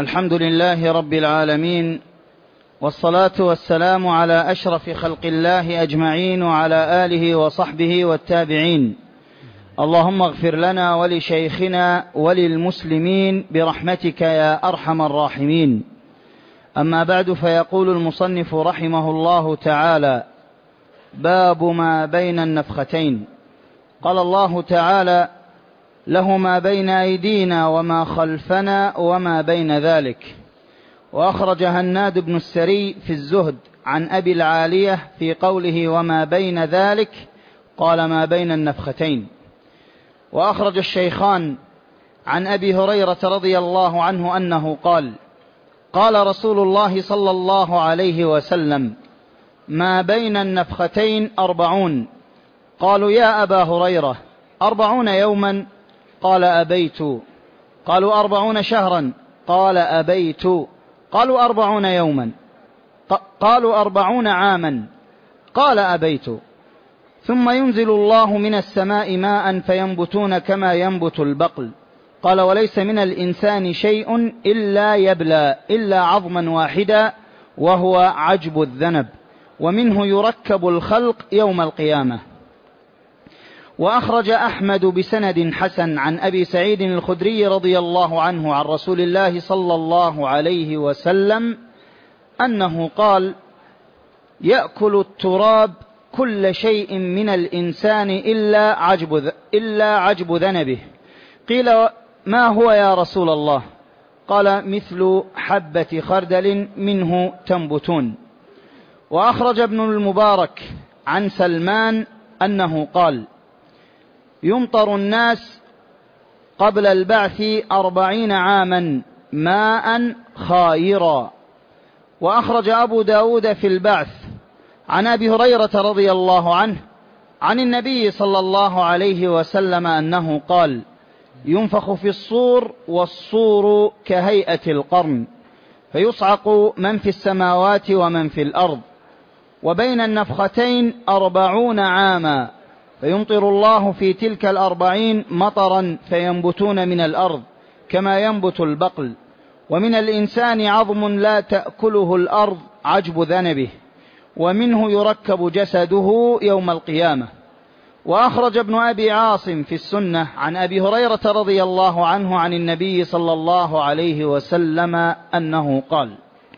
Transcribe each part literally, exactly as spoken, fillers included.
الحمد لله رب العالمين، والصلاة والسلام على أشرف خلق الله أجمعين وعلى آله وصحبه والتابعين. اللهم اغفر لنا ولشيخنا وللمسلمين برحمتك يا أرحم الراحمين. أما بعد، فيقول المصنف رحمه الله تعالى: باب ما بين النفختين. قال الله تعالى: له ما بين أيدينا وما خلفنا وما بين ذلك. وأخرج هناد بن السري في الزهد عن أبي العالية في قوله وما بين ذلك قال ما بين النفختين. وأخرج الشيخان عن أبي هريرة رضي الله عنه أنه قال: قال رسول الله صلى الله عليه وسلم: ما بين النفختين أربعون. قالوا: يا أبا هريرة، أربعون يوما؟ قال: أبيت. قالوا: أربعون شهرا؟ قال: أبيت. قالوا: أربعون يوما؟ قالوا: أربعون عاما؟ قال: أبيت. ثم ينزل الله من السماء ماء فينبتون كما ينبت البقل. قال: وليس من الإنسان شيء إلا يبلى إلا عظما واحدا وهو عجب الذنب، ومنه يركب الخلق يوم القيامة. وأخرج أحمد بسند حسن عن أبي سعيد الخدري رضي الله عنه عن رسول الله صلى الله عليه وسلم أنه قال: يأكل التراب كل شيء من الإنسان إلا عجب, إلا عجب ذنبه. قيل: ما هو يا رسول الله؟ قال: مثل حبة خردل منه تنبتون. وأخرج ابن المبارك عن سلمان أنه قال: يمطر الناس قبل البعث أربعين عاما ماء خائرا. وأخرج أبو داود في البعث عن أبي هريرة رضي الله عنه عن النبي صلى الله عليه وسلم أنه قال: ينفخ في الصور والصور كهيئة القرن، فيصعق من في السماوات ومن في الأرض، وبين النفختين أربعون عاما، فيمطر الله في تلك الأربعين مطرا فينبتون من الأرض كما ينبت البقل. ومن الإنسان عظم لا تأكله الأرض عجب ذنبه، ومنه يركب جسده يوم القيامة. وأخرج ابن أبي عاصم في السنة عن أبي هريرة رضي الله عنه عن النبي صلى الله عليه وسلم أنه قال: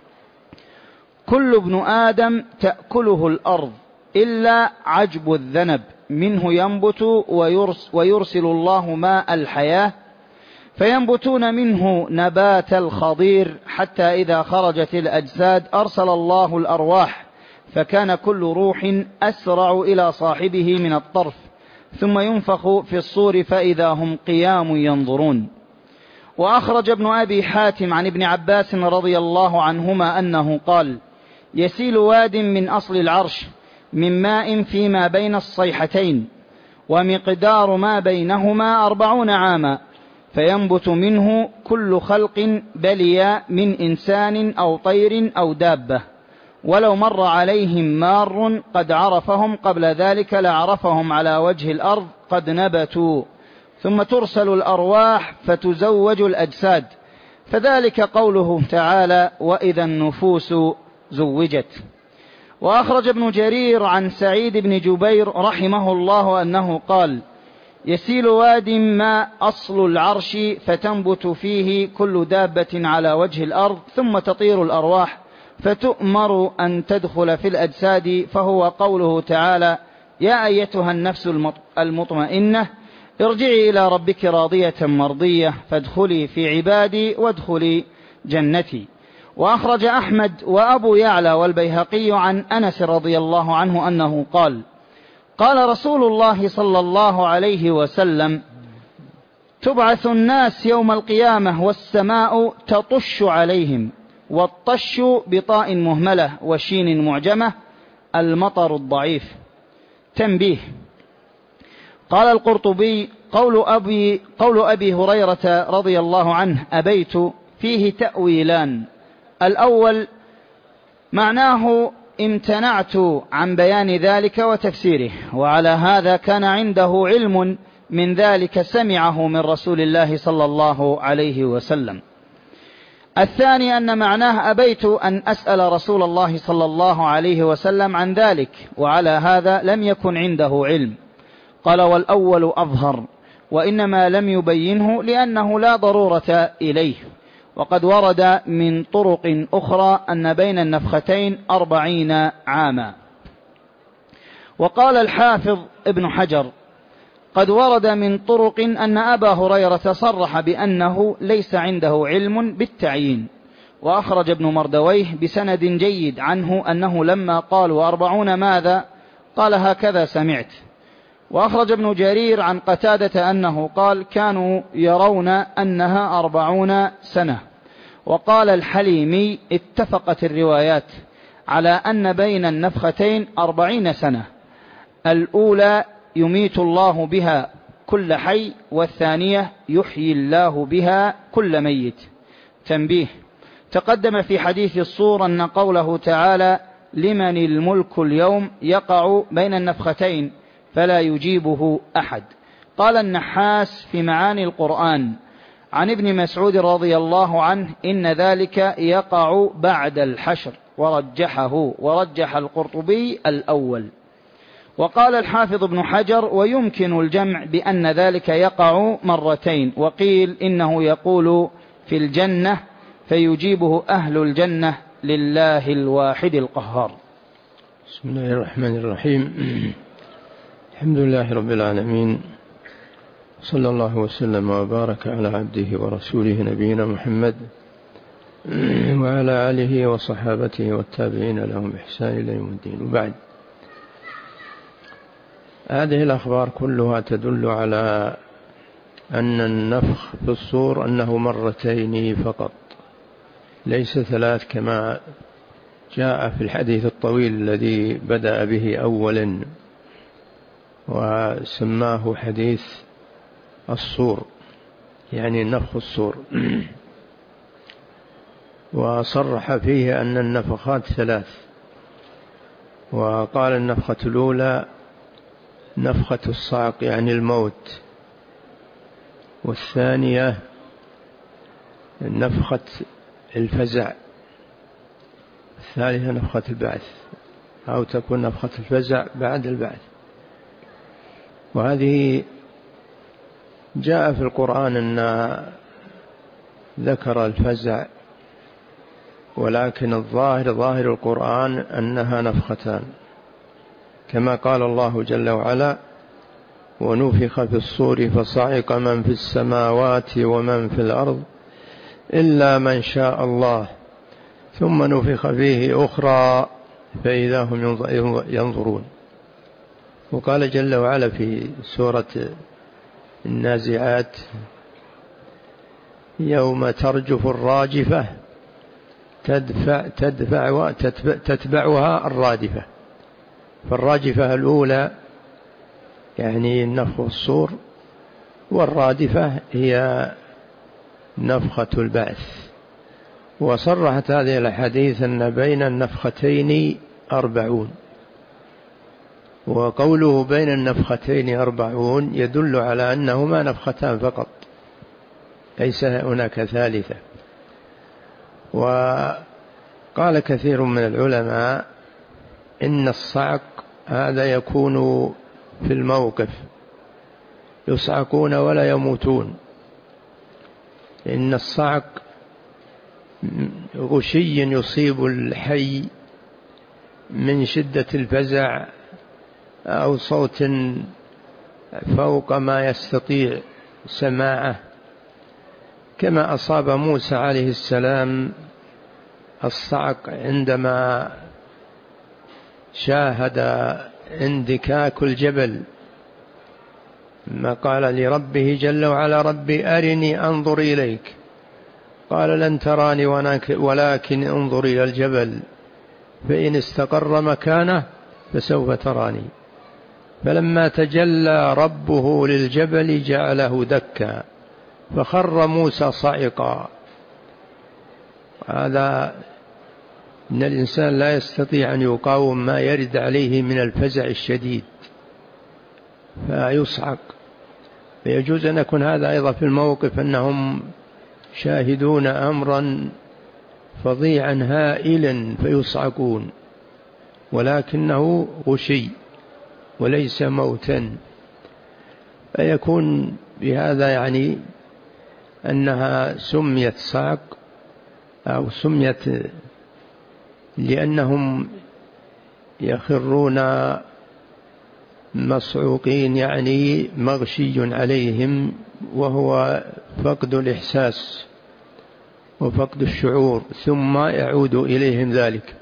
كل ابن آدم تأكله الأرض إلا عجب الذنب، منه ينبت ويرسل الله ماء الحياة فينبتون منه نبات الخضير، حتى إذا خرجت الأجساد أرسل الله الأرواح، فكان كل روح أسرع إلى صاحبه من الطرف، ثم ينفخ في الصور فإذا هم قيام ينظرون. وأخرج ابن أبي حاتم عن ابن عباس رضي الله عنهما أنه قال: يسيل واد من أصل العرش من ماء فيما بين الصيحتين، ومقدار ما بينهما أربعون عاما، فينبت منه كل خلق بلي من إنسان أو طير أو دابة، ولو مر عليهم مار قد عرفهم قبل ذلك لعرفهم على وجه الأرض قد نبتوا، ثم ترسل الأرواح فتزوج الأجساد، فذلك قوله تعالى: وإذا النفوس زوجت. وأخرج ابن جرير عن سعيد بن جبير رحمه الله أنه قال: يسيل واد ما أصل العرش فتنبت فيه كل دابة على وجه الأرض، ثم تطير الأرواح فتؤمر أن تدخل في الأجساد، فهو قوله تعالى: يا أيتها النفس المطمئنة ارجعي إلى ربك راضية مرضية فادخلي في عبادي وادخلي جنتي. وأخرج أحمد وأبو يعلى والبيهقي عن أنس رضي الله عنه أنه قال: قال رسول الله صلى الله عليه وسلم: تبعث الناس يوم القيامة والسماء تطش عليهم، والطش بطاء مهملة وشين معجمة المطر الضعيف. تنبيه: قال القرطبي: قول أبي, قول أبي هريرة رضي الله عنه أبيت فيه تأويلان. الأول معناه امتنعت عن بيان ذلك وتفسيره، وعلى هذا كان عنده علم من ذلك سمعه من رسول الله صلى الله عليه وسلم. الثاني أن معناه أبيت أن أسأل رسول الله صلى الله عليه وسلم عن ذلك، وعلى هذا لم يكن عنده علم. قال والأول أظهر، وإنما لم يبينه لأنه لا ضرورة إليه، وقد ورد من طرق أخرى أن بين النفختين أربعين عاما. وقال الحافظ ابن حجر قد ورد من طرق أن أبا هريرة صرح بأنه ليس عنده علم بالتعيين، وأخرج ابن مردويه بسند جيد عنه أنه لما قالوا أربعون ماذا قال هكذا سمعت. وأخرج ابن جرير عن قتادة أنه قال كانوا يرون أنها أربعون سنة. وقال الحليمي اتفقت الروايات على أن بين النفختين أربعين سنة، الأولى يميت الله بها كل حي، والثانية يحيي الله بها كل ميت. تنبيه: تقدم في حديث الصور أن قوله تعالى لمن الملك اليوم يقع بين النفختين فلا يجيبه أحد. قال النحاس في معاني القرآن عن ابن مسعود رضي الله عنه إن ذلك يقع بعد الحشر، ورجحه ورجح القرطبي الأول. وقال الحافظ ابن حجر ويمكن الجمع بأن ذلك يقع مرتين، وقيل إنه يقول في الجنة فيجيبه أهل الجنة لله الواحد القهار. بسم الله الرحمن الرحيم. الحمد لله رب العالمين، صلى الله وسلم وبارك على عبده ورسوله نبينا محمد وعلى آله وصحابته والتابعين لهم بإحسان إلى يوم الدين. وبعد، هذه الأخبار كلها تدل على أن النفخ في الصور أنه مرتين فقط، ليس ثلاث كما جاء في الحديث الطويل الذي بدأ به أولا وسماه حديث الصور، يعني نفخ الصور، وصرح فيه أن النفخات ثلاث. وقال النفخة الأولى نفخة الصعق يعني الموت، والثانية نفخة الفزع، الثالثة نفخة البعث، أو تكون نفخة الفزع بعد البعث. وهذه جاء في القرآن أن ذكر الفزع، ولكن الظاهر ظاهر القرآن أنها نفختان، كما قال الله جل وعلا ونفخ في الصور فصعق من في السماوات ومن في الأرض إلا من شاء الله ثم نفخ فيه أخرى فإذا هم ينظرون. وقال جل وعلا في سورة النازعات يوم ترجف الراجفة تدفع تدفع تتبعها الرادفة. فالراجفة الأولى يعني نفخ الصور، والرادفة هي نفخة البعث. وصرحت هذه الحديث أن بين النفختين أربعون، وقوله بين النفختين أربعون يدل على أنهما نفختان فقط، ليس هناك ثالثة. وقال كثير من العلماء إن الصعق هذا يكون في الموقف، يصعقون ولا يموتون، إن الصعق غشي يصيب الحي من شدة الفزع أو صوت فوق ما يستطيع سماعه، كما أصاب موسى عليه السلام الصعق عندما شاهد اندكاك الجبل، ما قال لربه جل وعلا ربي أرني أنظر إليك، قال لن تراني ولكن انظر إلى الجبل فإن استقر مكانه فسوف تراني. فلما تجلى ربه للجبل جعله دكا فخر موسى صعقا. هذا إن الإنسان لا يستطيع أن يقاوم ما يرد عليه من الفزع الشديد فيصعق. فيجوز أن يكون هذا أيضا في الموقف أنهم شاهدون أمرا فظيعا هائلا فيصعقون، ولكنه غشي وليس موتا. فيكون بهذا يعني أنها سميت صعق أو سميت لأنهم يخرون مصعوقين، يعني مغشي عليهم، وهو فقد الإحساس وفقد الشعور، ثم يعود إليهم ذلك.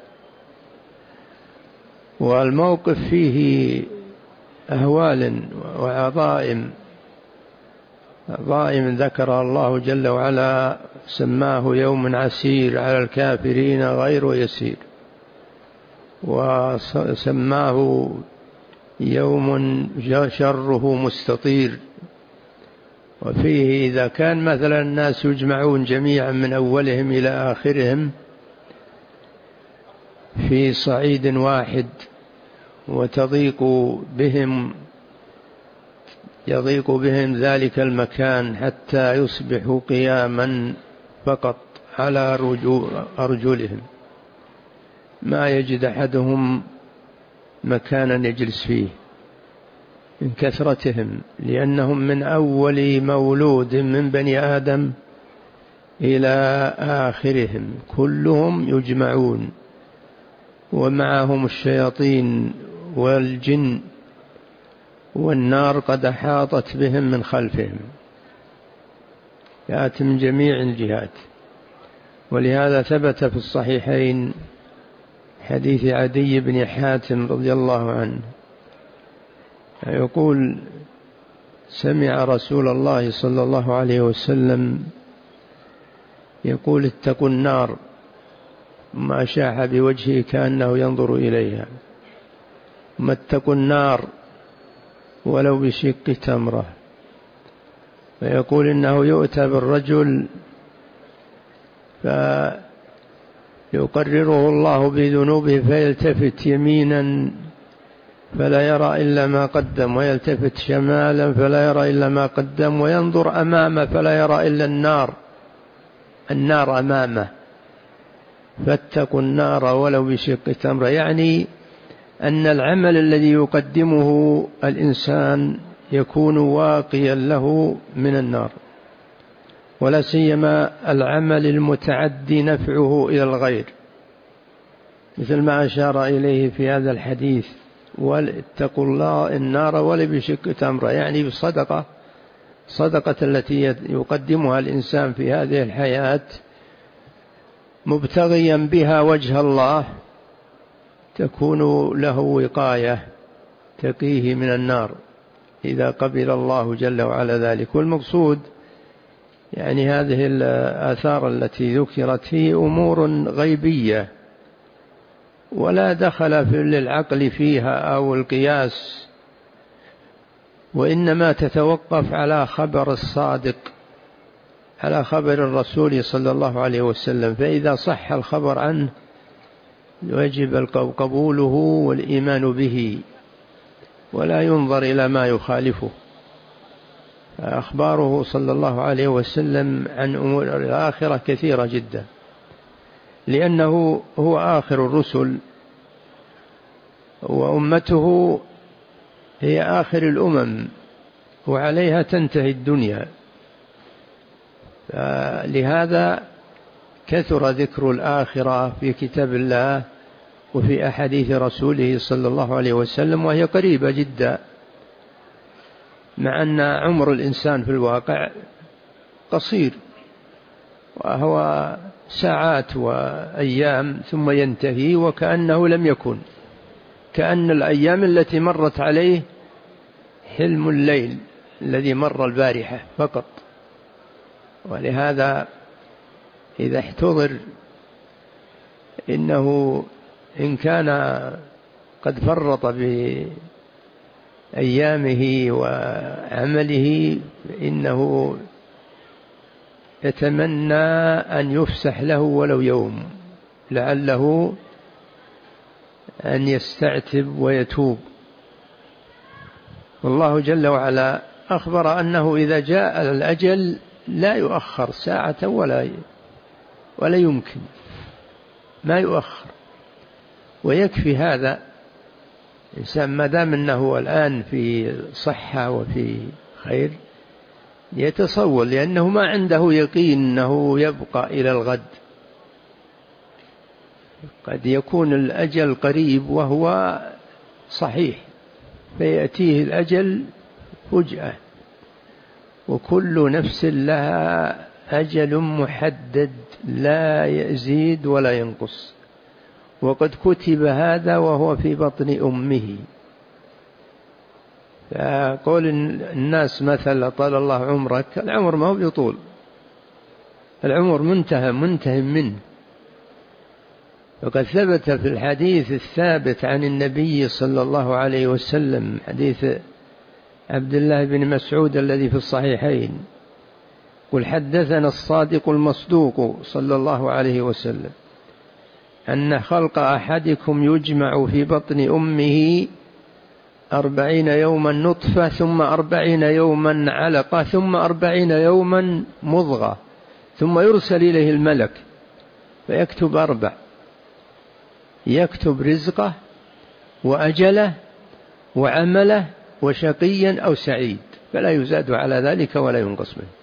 والموقف فيه أهوال وعظائم، عظائم ذكر الله جل وعلا، سماه يوم عسير على الكافرين غير يسير، وسماه يوم شره مستطير. وفيه إذا كان مثلا الناس يجمعون جميعا من أولهم إلى آخرهم في صعيد واحد وتضيق بهم يضيق بهم ذلك المكان حتى يصبحوا قياما فقط على أرجلهم، ما يجد أحدهم مكانا يجلس فيه من كثرتهم، لأنهم من أول مولود من بني آدم إلى آخرهم كلهم يجمعون، ومعهم الشياطين والجن، والنار قد أحاطت بهم من خلفهم، يأتي من جميع الجهات. ولهذا ثبت في الصحيحين حديث عدي بن حاتم رضي الله عنه يقول: سمع رسول الله صلى الله عليه وسلم يقول: اتقوا النار، ما شاح بوجهه كأنه ينظر إليها، ما اتقوا النار ولو بشق تمرة. فيقول إنه يؤتى بالرجل فيقرره الله بذنوبه فيلتفت يمينا فلا يرى إلا ما قدم، ويلتفت شمالا فلا يرى إلا ما قدم، وينظر أمامه فلا يرى إلا النار، النار أمامه. فاتقوا النار ولو بشق تمرة، يعني أن العمل الذي يقدمه الإنسان يكون واقيا له من النار، ولا سيما العمل المتعدي نفعه إلى الغير، مثل ما أشار إليه في هذا الحديث: واتقوا الله النار ولو بشق تمرة، يعني بصدقة، صدقة التي يقدمها الإنسان في هذه الحياة مبتغيا بها وجه الله تكون له وقاية تقيه من النار إذا قبل الله جل وعلا ذلك. والمقصود يعني هذه الآثار التي ذكرت هي أمور غيبية ولا دخل في للعقل فيها أو القياس، وإنما تتوقف على خبر الصادق، على خبر الرسول صلى الله عليه وسلم. فإذا صح الخبر عنه يجب قبوله والإيمان به، ولا ينظر إلى ما يخالفه. أخباره صلى الله عليه وسلم عن أمور الآخرة كثيرة جدا، لأنه هو آخر الرسل، وأمته هي آخر الأمم، وعليها تنتهي الدنيا. لهذا كثر ذكر الآخرة في كتاب الله وفي أحاديث رسوله صلى الله عليه وسلم، وهي قريبة جدا، مع أن عمر الإنسان في الواقع قصير، وهو ساعات وأيام ثم ينتهي وكأنه لم يكن، كأن الأيام التي مرت عليه حلم الليل الذي مر البارحة فقط. ولهذا إذا احتضر إنه إن كان قد فرط بأيامه وعمله إنه يتمنى أن يفسح له ولو يوم، لعله أن يستعتب ويتوب. والله جل وعلا أخبر أنه إذا جاء الأجل لا يؤخر ساعة ولا ولا يمكن. ما يؤخر. ويكفي هذا الإنسان ما دام أنه الآن في صحة وفي خير يتصور، لأنه ما عنده يقين أنه يبقى إلى الغد. قد يكون الأجل قريب وهو صحيح، فيأتيه الأجل فجأة، وكل نفس لها أجل محدد لا يزيد ولا ينقص، وقد كتب هذا وهو في بطن أمه. فقول الناس مثلا طال الله عمرك، العمر ما هو بيطول، العمر منتهى منتهى منه. وقد ثبت في الحديث الثابت عن النبي صلى الله عليه وسلم، حديث عبد الله بن مسعود الذي في الصحيحين، قل حدثنا الصادق المصدوق صلى الله عليه وسلم أن خلق أحدكم يجمع في بطن أمه أربعين يوما نطفة، ثم أربعين يوما علقة، ثم أربعين يوما مضغة، ثم يرسل إليه الملك فيكتب أربع، يكتب رزقه وأجله وعمله وشقيا أو سعيد، فلا يزاد على ذلك ولا ينقص منه،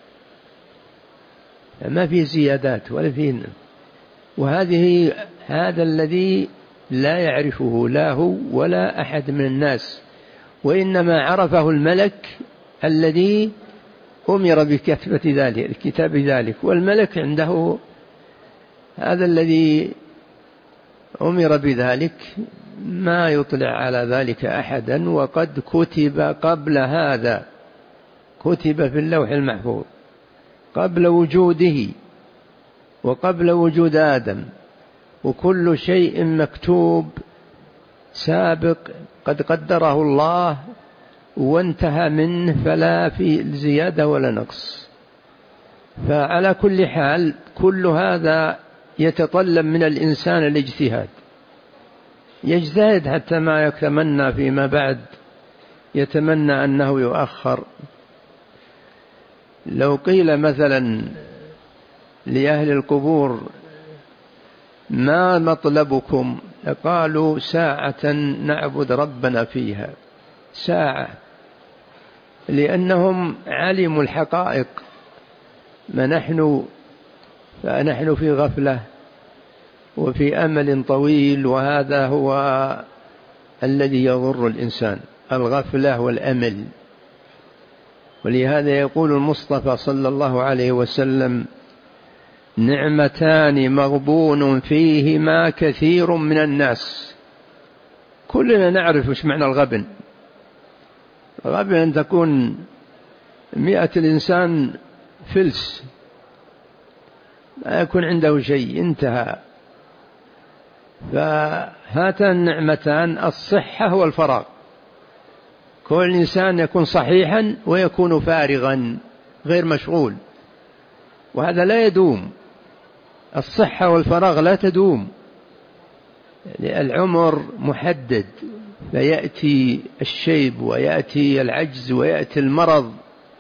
ما في زيادات ولا في. وهذه هذا الذي لا يعرفه لا هو ولا أحد من الناس، وإنما عرفه الملك الذي أمر بكتابة ذلك كتاب ذلك، والملك عنده هذا الذي أمر بذلك ما يطلع على ذلك أحدا، وقد كتب قبل هذا، كتب في اللوح المحفوظ قبل وجوده وقبل وجود آدم، وكل شيء مكتوب سابق قد قدره الله وانتهى منه، فلا في زيادة ولا نقص. فعلى كل حال كل هذا يتطلب من الإنسان الاجتهاد، يجتهد حتى ما يتمنى فيما بعد، يتمنى أنه يؤخر. لو قيل مثلا لأهل القبور ما مطلبكم، قالوا ساعة نعبد ربنا فيها، ساعة، لأنهم علموا الحقائق. ما نحن فنحن في غفلة وفي أمل طويل، وهذا هو الذي يضر الإنسان، الغفلة والأمل. ولهذا يقول المصطفى صلى الله عليه وسلم نعمتان مغبون فيهما كثير من الناس. كلنا نعرف ايش معنى الغبن. الغبن أن تكون مئة الإنسان فلس، لا يكون عنده شيء، انتهى. فهاتان النعمتان الصحة والفراغ، كل إنسان يكون صحيحا ويكون فارغا غير مشغول، وهذا لا يدوم. الصحة والفراغ لا تدوم، العمر محدد، فيأتي الشيب ويأتي العجز ويأتي المرض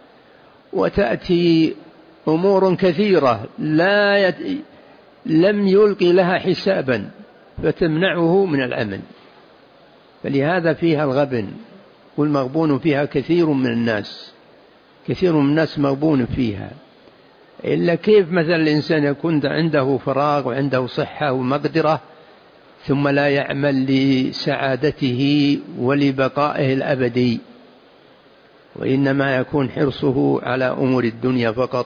وتأتي أمور كثيرة لا يت... لم يلقي لها حسابا فتمنعه من العمل. فلهذا فيها الغبن، والمغبون فيها كثير من الناس، كثير من الناس مغبون فيها. إلا كيف مثلا الإنسان يكون عنده فراغ وعنده صحة ومقدرة ثم لا يعمل لسعادته ولبقائه الأبدي، وإنما يكون حرصه على أمور الدنيا فقط،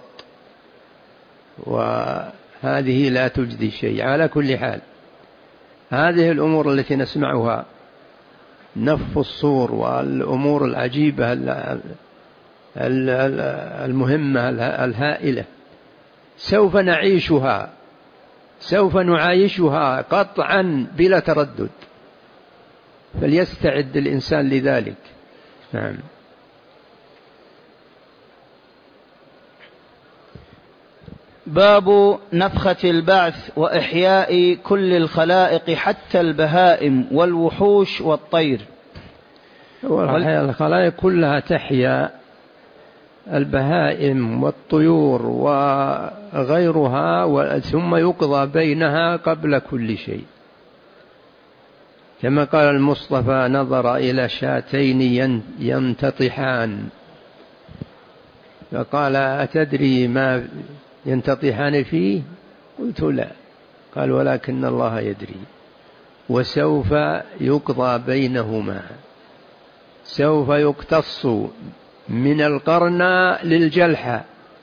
وهذه لا تجدي شيء. على كل حال هذه الأمور التي نسمعها، نفخ الصور والأمور العجيبة المهمة الهائلة، سوف نعيشها، سوف نعايشها قطعا بلا تردد، فليستعد الإنسان لذلك. نعم. باب نفخة البعث وإحياء كل الخلائق حتى البهائم والوحوش والطير. الخلائق كلها تحيا، البهائم والطيور غيرها ثم يقضى بينها قبل كل شيء. كما قال المصطفى: نظر إلى شاتين ينتطحان، فقال: أتدري ما ينتطحان فيه؟ قلت: لا. قال: ولكن الله يدري، وسوف يقضى بينهما، سوف يقتص من القرنى للجلحة،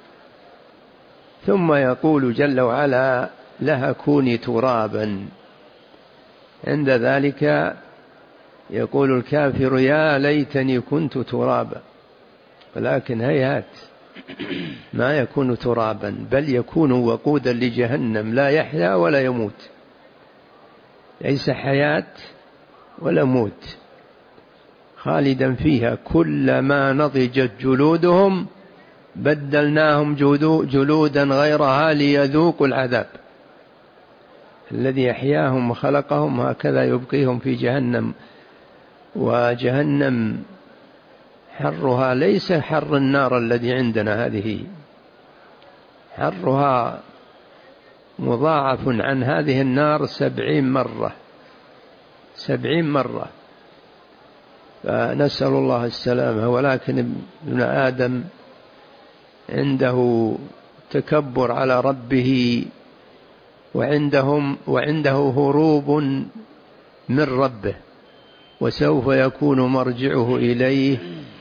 ثم يقول جل وعلا لها: كوني ترابا. عند ذلك يقول الكافر: يا ليتني كنت ترابا. ولكن هيهات، ما يكون ترابا، بل يكون وقودا لجهنم، لا يحيا ولا يموت، ليس حياة ولا موت، خالدا فيها. كلما نضجت جلودهم بدلناهم جلودا غيرها ليذوقوا العذاب. الذي أحياهم وخلقهم هكذا يبقيهم في جهنم. وجهنم حرها ليس حر النار الذي عندنا، هذه حرها مضاعف عن هذه النار سبعين مرة، سبعين مرة. فنسأل الله السلامة. ولكن ابن آدم عنده تكبر على ربه، وعندهم وعنده هروب من ربه، وسوف يكون مرجعه إليه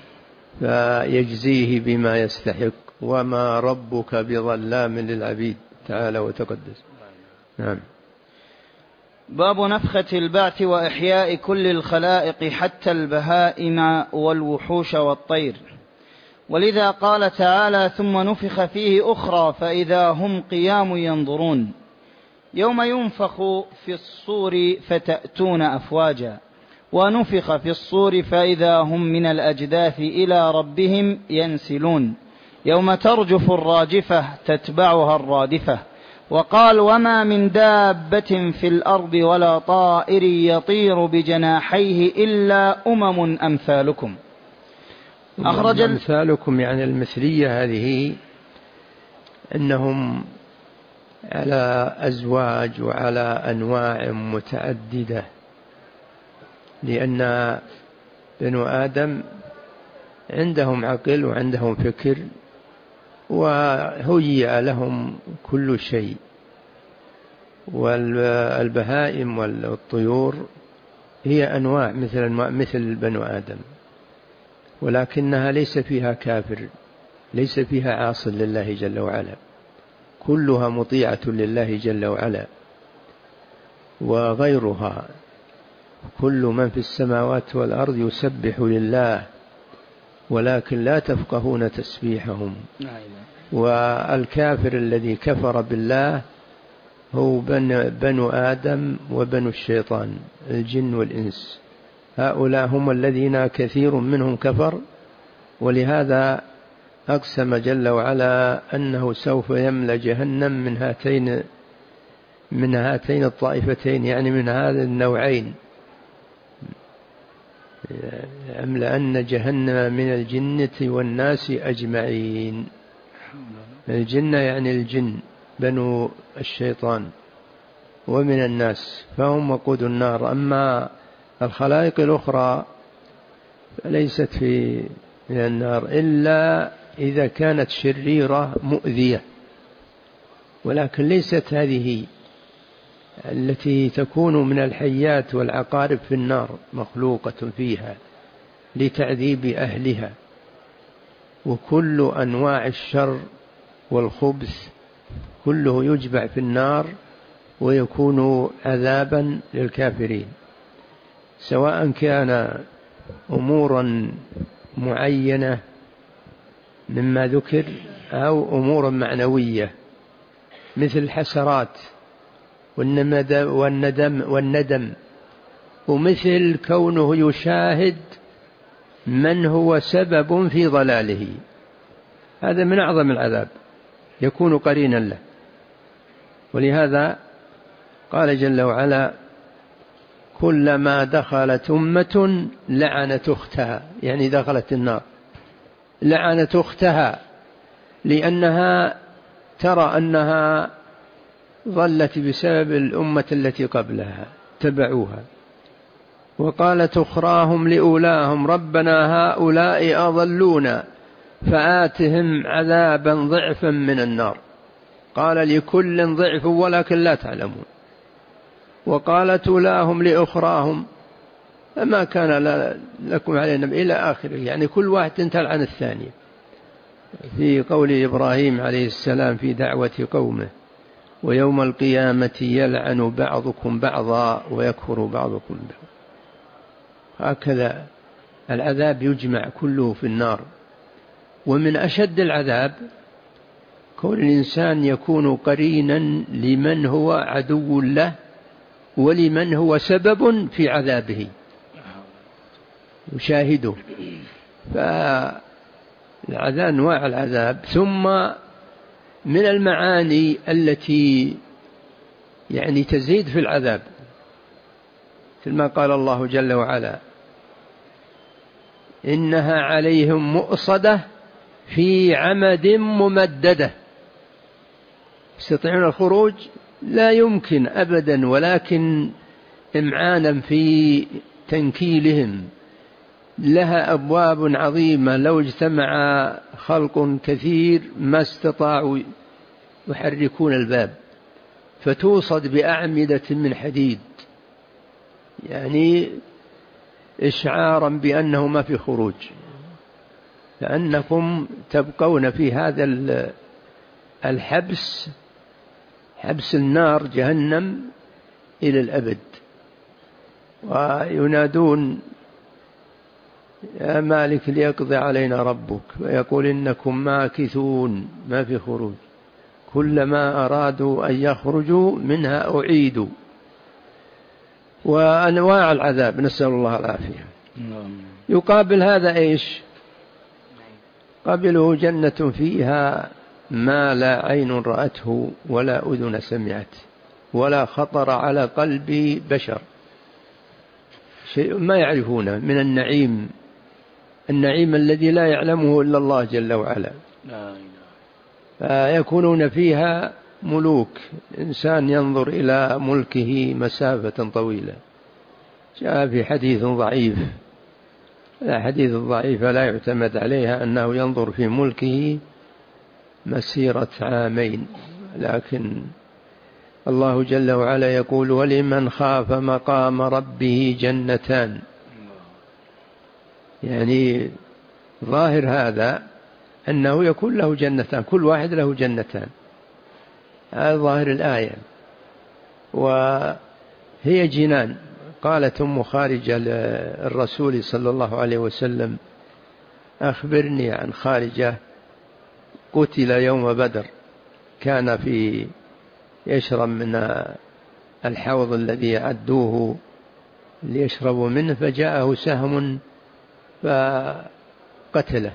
فيجزيه بما يستحق. وما ربك بظلام للعبيد، تعالى وتقدس. نعم. باب نفخة البعث وإحياء كل الخلائق حتى البهائم والوحوش والطير. ولذا قال تعالى: ثم نفخ فيه أخرى فإذا هم قيام ينظرون يوم ينفخ في الصور فتأتون أفواجا ونفخ في الصور فإذا هم من الأجداث إلى ربهم ينسلون يوم ترجف الراجفة تتبعها الرادفة. وقال: وما من دابة في الأرض ولا طائر يطير بجناحيه إلا أمم أمثالكم. أخرج أمثالكم يعني المثلية هذه، أنهم على أزواج وعلى أنواع متعددة، لأن بنو آدم عندهم عقل وعندهم فكر وهيئ لهم كل شيء. والبهائم والطيور هي أنواع مثل مثل بنو آدم، ولكنها ليس فيها كافر، ليس فيها عاص لله جل وعلا، كلها مطيعة لله جل وعلا. وغيرها كل من في السماوات والأرض يسبح لله، ولكن لا تفقهون تسبيحهم. والكافر الذي كفر بالله هو بنو آدم وبنو الشيطان، الجن والإنس، هؤلاء هم الذين كثير منهم كفر. ولهذا أقسم جل وعلا أنه سوف يملأ جهنم من هاتين من هاتين الطائفتين، يعني من هذا النوعين، يملأن جهنم من الجنة والناس أجمعين. الجنة يعني الجن بنو الشيطان، ومن الناس فهم وقود النار. أما الخلائق الأخرى فليست في من النار إلا إذا كانت شريرة مؤذية، ولكن ليست هذه التي تكون من الحيات والعقارب في النار مخلوقة فيها لتعذيب أهلها. وكل أنواع الشر والخبث كله يجمع في النار ويكون عذابا للكافرين، سواء كان أمورا معينة مما ذكر أو أمورا معنوية مثل الحسرات والندم والندم، ومثل كونه يشاهد من هو سبب في ضلاله، هذا من أعظم العذاب يكون قرينا له. ولهذا قال جل وعلا: كلما دخلت أمة لعنت أختها، يعني دخلت النار لعنت أختها، لأنها ترى أنها ظلت بسبب الأمة التي قبلها تبعوها. وقالت أخراهم لأولاهم ربنا هؤلاء أضلونا فآتهم عذابا ضعفا من النار. قال لكل ضعف ولكن لا تعلمون. وقالت أولاهم لأخراهم فما كان لكم علينا إلى آخره، يعني كل واحد تلعن الثانية. في قول إبراهيم عليه السلام في دعوة قومه ويوم القيامة يلعن بعضكم بعضا ويكفر بعضكم بعضا. هكذا العذاب يجمع كله في النار. ومن أشد العذاب كون الإنسان يكون قرينا لمن هو عدو له ولمن هو سبب في عذابه يشاهده. فالعذاب أنواع العذاب. ثم من المعاني التي يعني تزيد في العذاب مثل ما قال الله جل وعلا إنها عليهم مؤصدة في عمد ممددة. يستطيعون الخروج؟ لا يمكن أبدا، ولكن إمعانا في تنكيلهم. لها أبواب عظيمة لو اجتمع خلق كثير ما استطاعوا يحركون الباب، فتوصد بأعمدة من حديد، يعني إشعارا بأنه ما في خروج، لأنكم تبقون في هذا الحبس، حبس النار جهنم إلى الأبد. وينادون يا مالك ليقضي علينا ربك، ويقول إنكم ماكثون، ما في خروج. كلما أرادوا أن يخرجوا منها أعيدوا. وأنواع العذاب نسأل الله العافية. يقابل هذا إيش؟ قابله جنة فيها ما لا عين رأته ولا أذن سمعت ولا خطر على قلب بشر، شيء ما يعرفونه من النعيم، النعيم الذي لا يعلمه إلا الله جل وعلا. فيكونون فيها ملوك، إنسان ينظر إلى ملكه مسافة طويلة. جاء في حديث ضعيف، الحديث الضعيفة لا يعتمد عليها أنه ينظر في ملكه مسيرة عامين، لكن الله جل وعلا يقول ولمن خاف مقام ربه جنتان. يعني ظاهر هذا أنه يكون له جنتان، كل واحد له جنتان، هذا ظاهر الآية. وهي جنان. قالت أم خارجة للرسول صلى الله عليه وسلم أخبرني عن خارجة قتل يوم بدر، كان في يشرب من الحوض الذي عدوه ليشربوا منه، فجاءه سهم فقتله.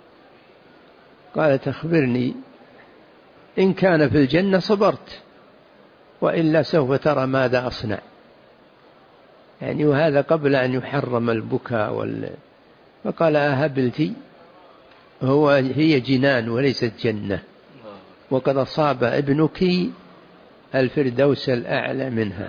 قالت أخبرني إن كان في الجنة صبرت، وإلا سوف ترى ماذا أصنع. يعني وهذا قبل أن يحرم البكاء وال... فقال أهبلتي، هو هي جنان وليست جنة، وقد أصاب ابنك الفردوس الأعلى منها.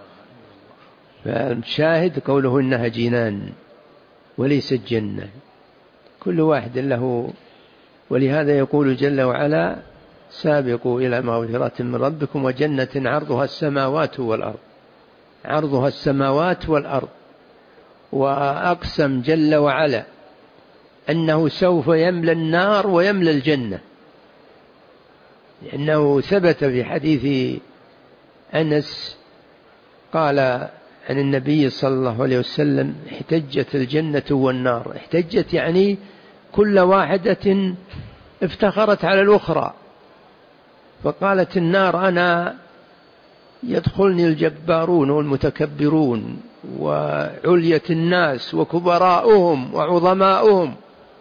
فالشاهد قوله إنها جنان وليست جنة، كل واحد له. ولهذا يقول جل وعلا سابقوا إلى مغفرة من ربكم وجنة عرضها السماوات والأرض، عرضها السماوات والأرض. وأقسم جل وعلا أنه سوف يملى النار ويملى الجنة، لأنه ثبت في حديث أنس قال عن النبي صلى الله عليه وسلم احتجت الجنة والنار. احتجت يعني كل واحدة افتخرت على الأخرى، فقالت النار أنا يدخلني الجبارون والمتكبرون وعلية الناس وكبراؤهم وعظماؤهم.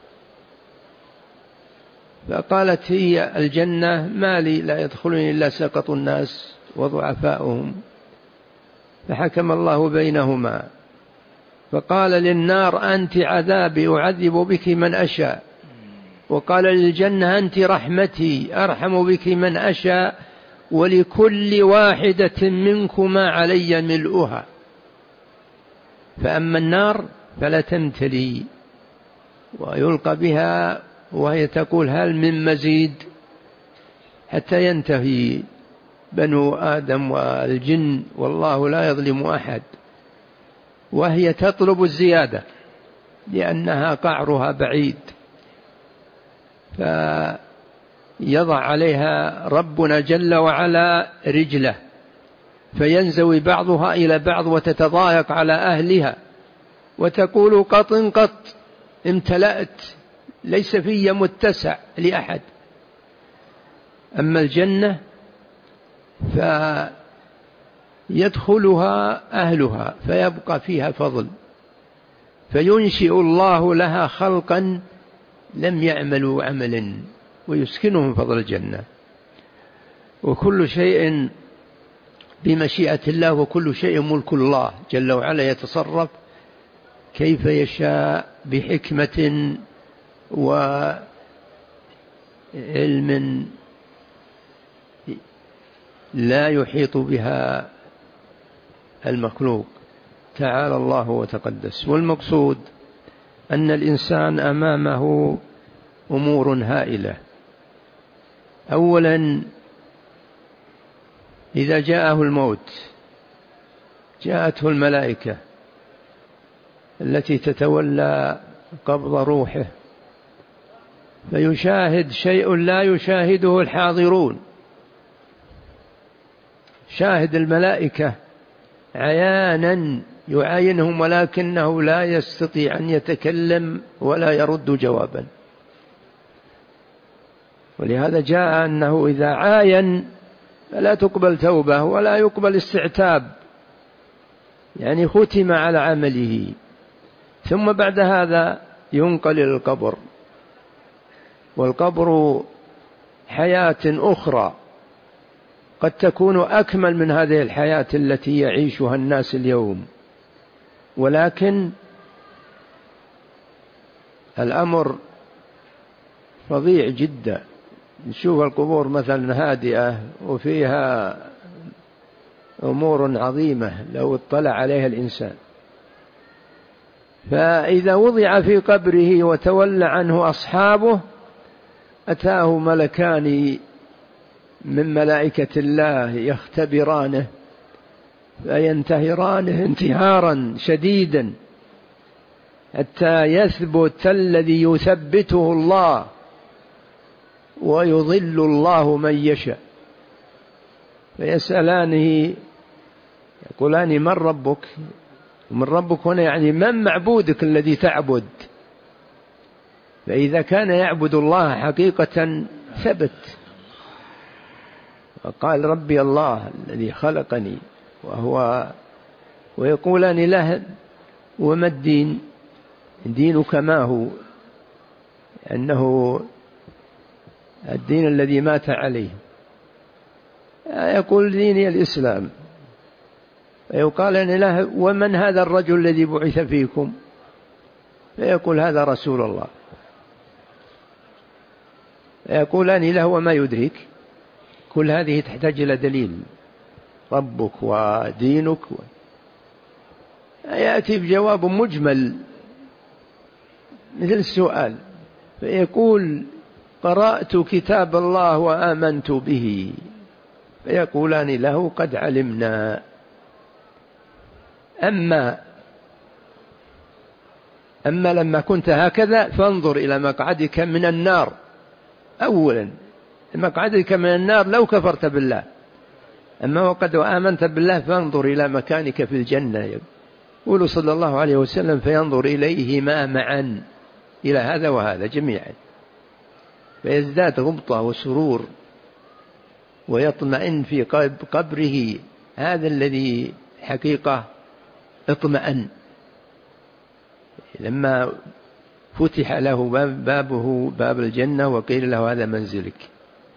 فقالت هي الجنة ما لي لا يدخلني إلا سقط الناس وضعفاؤهم. فحكم الله بينهما فقال للنار أنت عذابي أعذب بك من أشاء وقال للجنة أنت رحمتي أرحم بك من أشاء ولكل واحدة منكما علي ملؤها. فأما النار فلا تمتلي ويلقى بها وهي تقول هل من مزيد، حتى ينتهي بنو آدم والجن والله لا يظلم أحد، وهي تطلب الزيادة لأنها قعرها بعيد، فيضع عليها ربنا جل وعلا رجله فينزوي بعضها إلى بعض وتتضايق على أهلها وتقول قط قط امتلأت ليس في متسع لأحد. أما الجنة فيدخلها أهلها فيبقى فيها فضل، فينشئ الله لها خلقا لم يعملوا عملا ويسكنهم فضل الجنة. وكل شيء بمشيئة الله، وكل شيء ملك الله جل وعلا يتصرف كيف يشاء بحكمة وعلم لا يحيط بها المخلوق، تعالى الله وتقدس. والمقصود أن الإنسان أمامه أمور هائلة. أولا إذا جاءه الموت جاءته الملائكة التي تتولى قبض روحه، فيشاهد شيء لا يشاهده الحاضرون. شاهد الملائكة عيانا يعاينهم ولكنه لا يستطيع أن يتكلم ولا يرد جوابا. ولهذا جاء أنه إذا عاين فلا تقبل توبة ولا يقبل استعتاب، يعني ختم على عمله. ثم بعد هذا ينقل إلى القبر، والقبر حياة أخرى قد تكون أكمل من هذه الحياة التي يعيشها الناس اليوم، ولكن الأمر فظيع جدا. نشوف القبور مثلا هادئة وفيها أمور عظيمة لو اطلع عليها الإنسان، فإذا وضع في قبره وتولى عنه أصحابه أتاه ملكان من ملائكة الله يختبرانه فينتهرانه انتهارا شديدا حتى يثبت الذي يثبته الله ويضل الله من يشاء. فيسألانه يقولان من ربك؟ ومن ربك هنا يعني من معبودك الذي تعبد؟ فإذا كان يعبد الله حقيقة ثبت وقال ربي الله الذي خلقني، وهو ويقولان له وما الدين؟ دينك ما هو؟ أنه الدين الذي مات عليه. يقول ديني الإسلام. فيقال له ومن هذا الرجل الذي بعث فيكم؟ فيقول هذا رسول الله. فيقولان له وما يدرك؟ كل هذه تحتاج إلى دليل، ربك ودينك. يأتي بجواب مجمل مثل السؤال، فيقول قرأت كتاب الله وآمنت به. فيقولان له قد علمنا. أما أما لما كنت هكذا فانظر إلى مقعدك من النار. أولا مقعدك من النار لو كفرت بالله، أما وقد آمنت بالله فانظر إلى مكانك في الجنة. يقول صلى الله عليه وسلم فينظر إليهما معا، إلى هذا وهذا جميعا، فيزداد غبطة وسرور ويطمئن في قبره. هذا الذي حقيقة اطمئن لما فتح له بابه باب الجنة وقيل له هذا منزلك،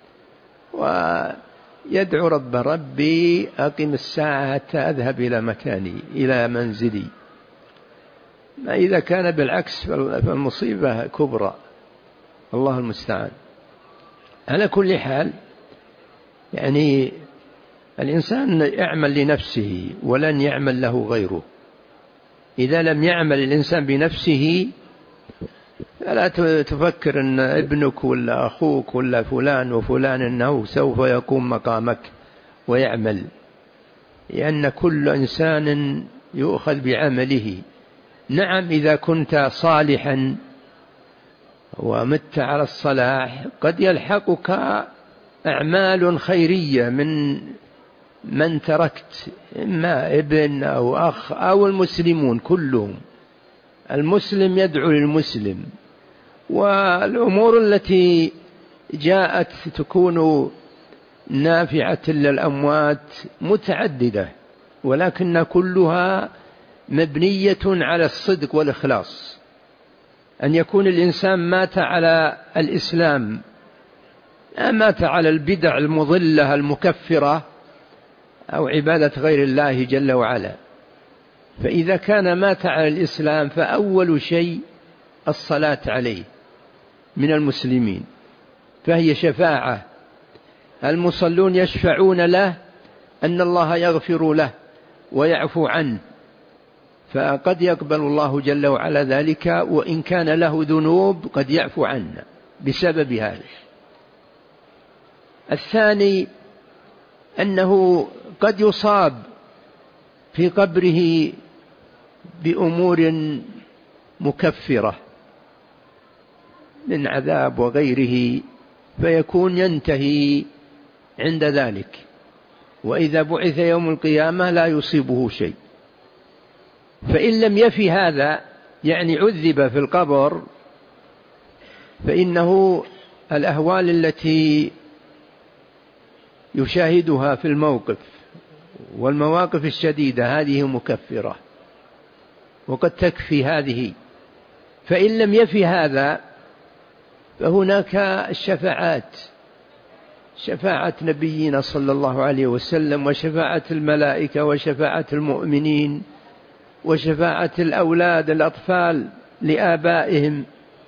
ويدعو رب ربي أقم الساعة حتى أذهب إلى مكاني إلى منزلي. ما إذا كان بالعكس فالمصيبة كبرى. والله المستعان. الله المستعان. على كل حال يعني الإنسان يعمل لنفسه ولن يعمل له غيره. إذا لم يعمل الإنسان بنفسه فلا تفكر أن ابنك ولا أخوك ولا فلان وفلان أنه سوف يقوم مقامك ويعمل، لأن كل إنسان يؤخذ بعمله. نعم إذا كنت صالحا ومت على الصلاح قد يلحقك أعمال خيرية من من تركت، إما ابن أو أخ أو المسلمون كلهم. المسلم يدعو للمسلم، والأمور التي جاءت تكون نافعة للأموات متعددة، ولكن كلها مبنية على الصدق والإخلاص. أن يكون الإنسان مات على الإسلام، مات على البدع المضلة المكفرة أو عبادة غير الله جل وعلا. فإذا كان مات على الإسلام فأول شيء الصلاة عليه من المسلمين، فهي شفاعة. المصلون يشفعون له أن الله يغفر له ويعفو عنه، فقد يقبل الله جل وعلا ذلك، وإن كان له ذنوب قد يعفو عنه بسبب هذا. الثاني أنه قد يصاب في قبره بأمور مكفرة من عذاب وغيره، فيكون ينتهي عند ذلك، وإذا بعث يوم القيامة لا يصيبه شيء. فإن لم يفي هذا، يعني عذب في القبر، فإنه الأهوال التي يشاهدها في الموقف والمواقف الشديدة هذه مكفرة، وقد تكفي هذه. فإن لم يفي هذا فهناك الشفاعات، شفاعة نبينا صلى الله عليه وسلم، وشفاعة الملائكة، وشفاعة المؤمنين، وشفاعة الأولاد الأطفال لآبائهم.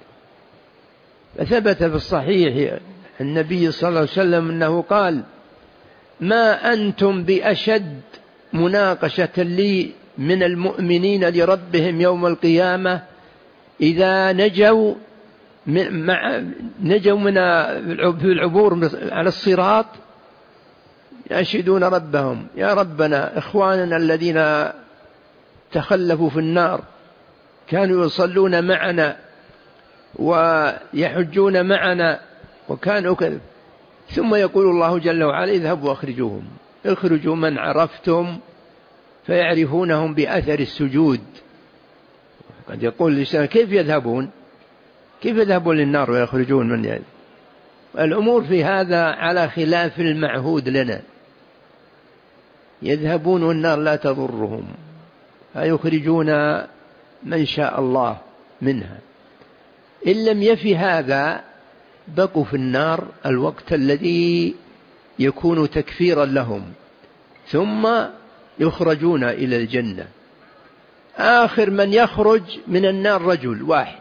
فثبت في الصحيح النبي صلى الله عليه وسلم أنه قال: ما أنتم بأشد مناقشة لي من المؤمنين لربهم يوم القيامة إذا نجوا من مع نجوا من في العبور على الصراط، يناشدون ربهم: يا ربنا إخواننا الذين تخلفوا في النار كانوا يصلون معنا ويحجون معنا وكانوا كذا. ثم يقول الله جل وعلا: اذهبوا واخرجوهم، اخرجوا من عرفتم فيعرفونهم بأثر السجود. قد يقول الإنسان: كيف يذهبون كيف يذهبون للنار ويخرجون من يعني؟ الأمور في هذا على خلاف المعهود لنا. يذهبون والنار لا تضرهم، فيخرجون من شاء الله منها. إن لم يفي هذا بقوا في النار الوقت الذي يكون تكفيرا لهم، ثم يخرجون إلى الجنة. آخر من يخرج من النار رجل واحد،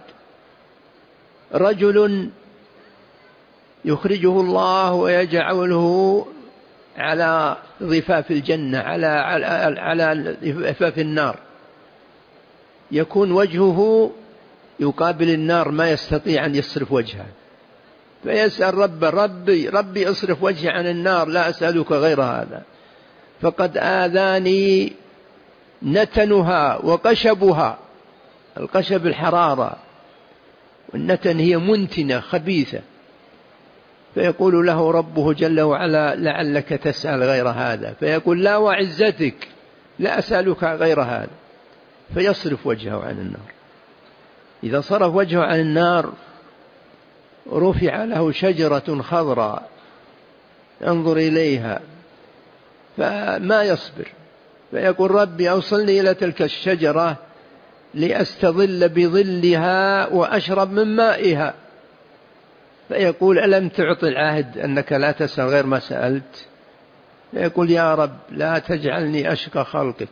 رجل يخرجه الله ويجعله على ضفاف الجنة، على على على ضفاف النار، يكون وجهه يقابل النار ما يستطيع أن يصرف وجهه، فيسأل رب ربي ربي اصرف وجهي عن النار، لا أسألك غير هذا، فقد آذاني نتنها وقشبها. القشب الحرارة، والنتن هي منتنة خبيثة. فيقول له ربه جل وعلا: لعلك تسأل غير هذا، فيقول: لا وعزتك لا أسألك غير هذا، فيصرف وجهه عن النار. إذا صرف وجهه عن النار رفع له شجرة خضراء انظر إليها فما يصبر، فيقول: ربي أوصلني إلى تلك الشجرة لأستظل بظلها وأشرب من مائها. فيقول: ألم تعطي العهد أنك لا تسأل غير ما سألت؟ فيقول: يا رب لا تجعلني أشقى خلقك.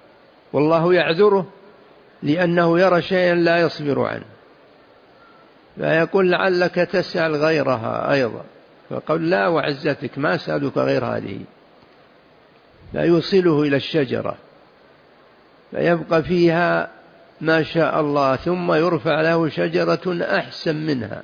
والله يعذره لأنه يرى شيئا لا يصبر عنه. فيقول لعلك تسأل غيرها أيضا، فقال لا وعزتك ما أسألك غير هذه، فيوصله إلى الشجرة فيبقى فيها ما شاء الله، ثم يرفع له شجرة أحسن منها،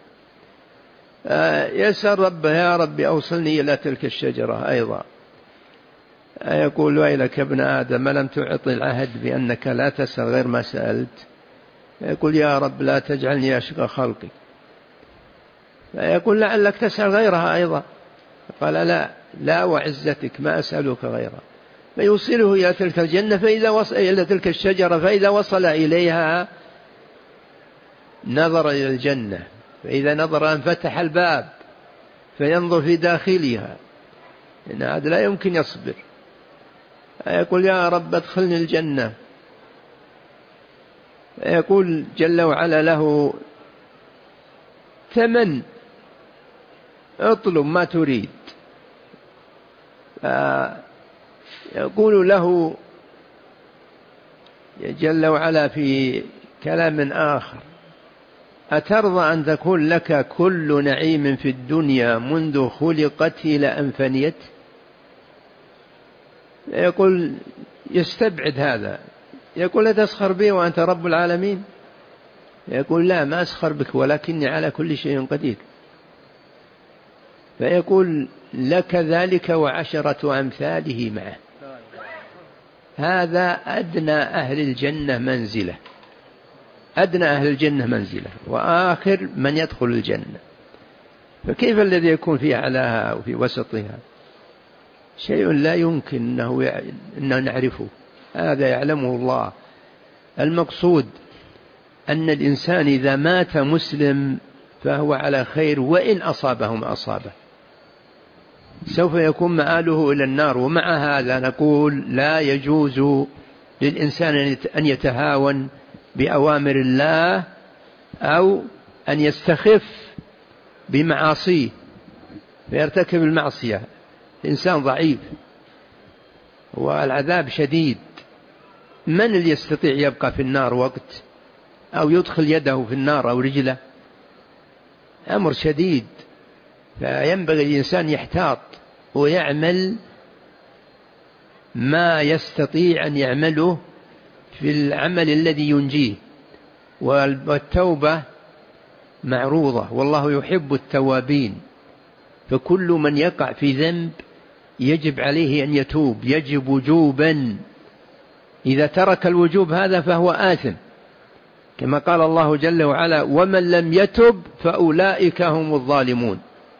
يسأل ربه يا رب أوصلني إلى تلك الشجرة أيضا. يقول ويلك ابن آدم لم تعطي العهد بأنك لا تسأل غير ما سألت. يقول يا رب لا تجعلني أشقى خلقك. فيقول لعلك تسأل غيرها أيضا، قال لا لا وعزتك ما أسألك غيرها. فيوصله إلى تلك الجنة، فإذا وصل إلى تلك الشجرة فإذا وصل إليها نظر إلى الجنة، فإذا نظر انفتح الباب فينظر في داخلها، إن هذا لا يمكن يصبر. يقول يا رب ادخلني الجنة. يقول جل وعلا له ثمن، اطلب ما تريد. يقول له جل وعلا في كلام آخر أترضى أن تكون لك كل نعيم في الدنيا منذ خلقت إلى أن فنيت؟ يقول يستبعد هذا، يقول أتسخر بي وأنت رب العالمين؟ يقول لا ما أسخر بك ولكني على كل شيء قدير. فيقول لك ذلك وعشرة أمثاله معه. هذا أدنى أهل الجنة منزلة، أدنى أهل الجنة منزلة وآخر من يدخل الجنة. فكيف الذي يكون في أعلاها وفي وسطها؟ شيء لا يمكن أنه أنه نعرفه، هذا يعلمه الله. المقصود أن الإنسان إذا مات مسلم فهو على خير، وإن أصابه ما أصابه سوف يكون مآله إلى النار. ومع هذا نقول لا يجوز للإنسان أن يتهاون بأوامر الله أو أن يستخف بمعاصيه فيرتكب المعصية. الإنسان ضعيف والعذاب شديد. من اللي يستطيع يبقى في النار وقت أو يدخل يده في النار أو رجله؟ أمر شديد. فينبغي الإنسان يحتاط ويعمل ما يستطيع أن يعمله في العمل الذي ينجيه. والتوبة معروضة والله يحب التوابين، فكل من يقع في ذنب يجب عليه أن يتوب، يجب وجوبا. إذا ترك الوجوب هذا فهو آثم، كما قال الله جل وعلا ومن لم يتب فأولئك هم الظالمون.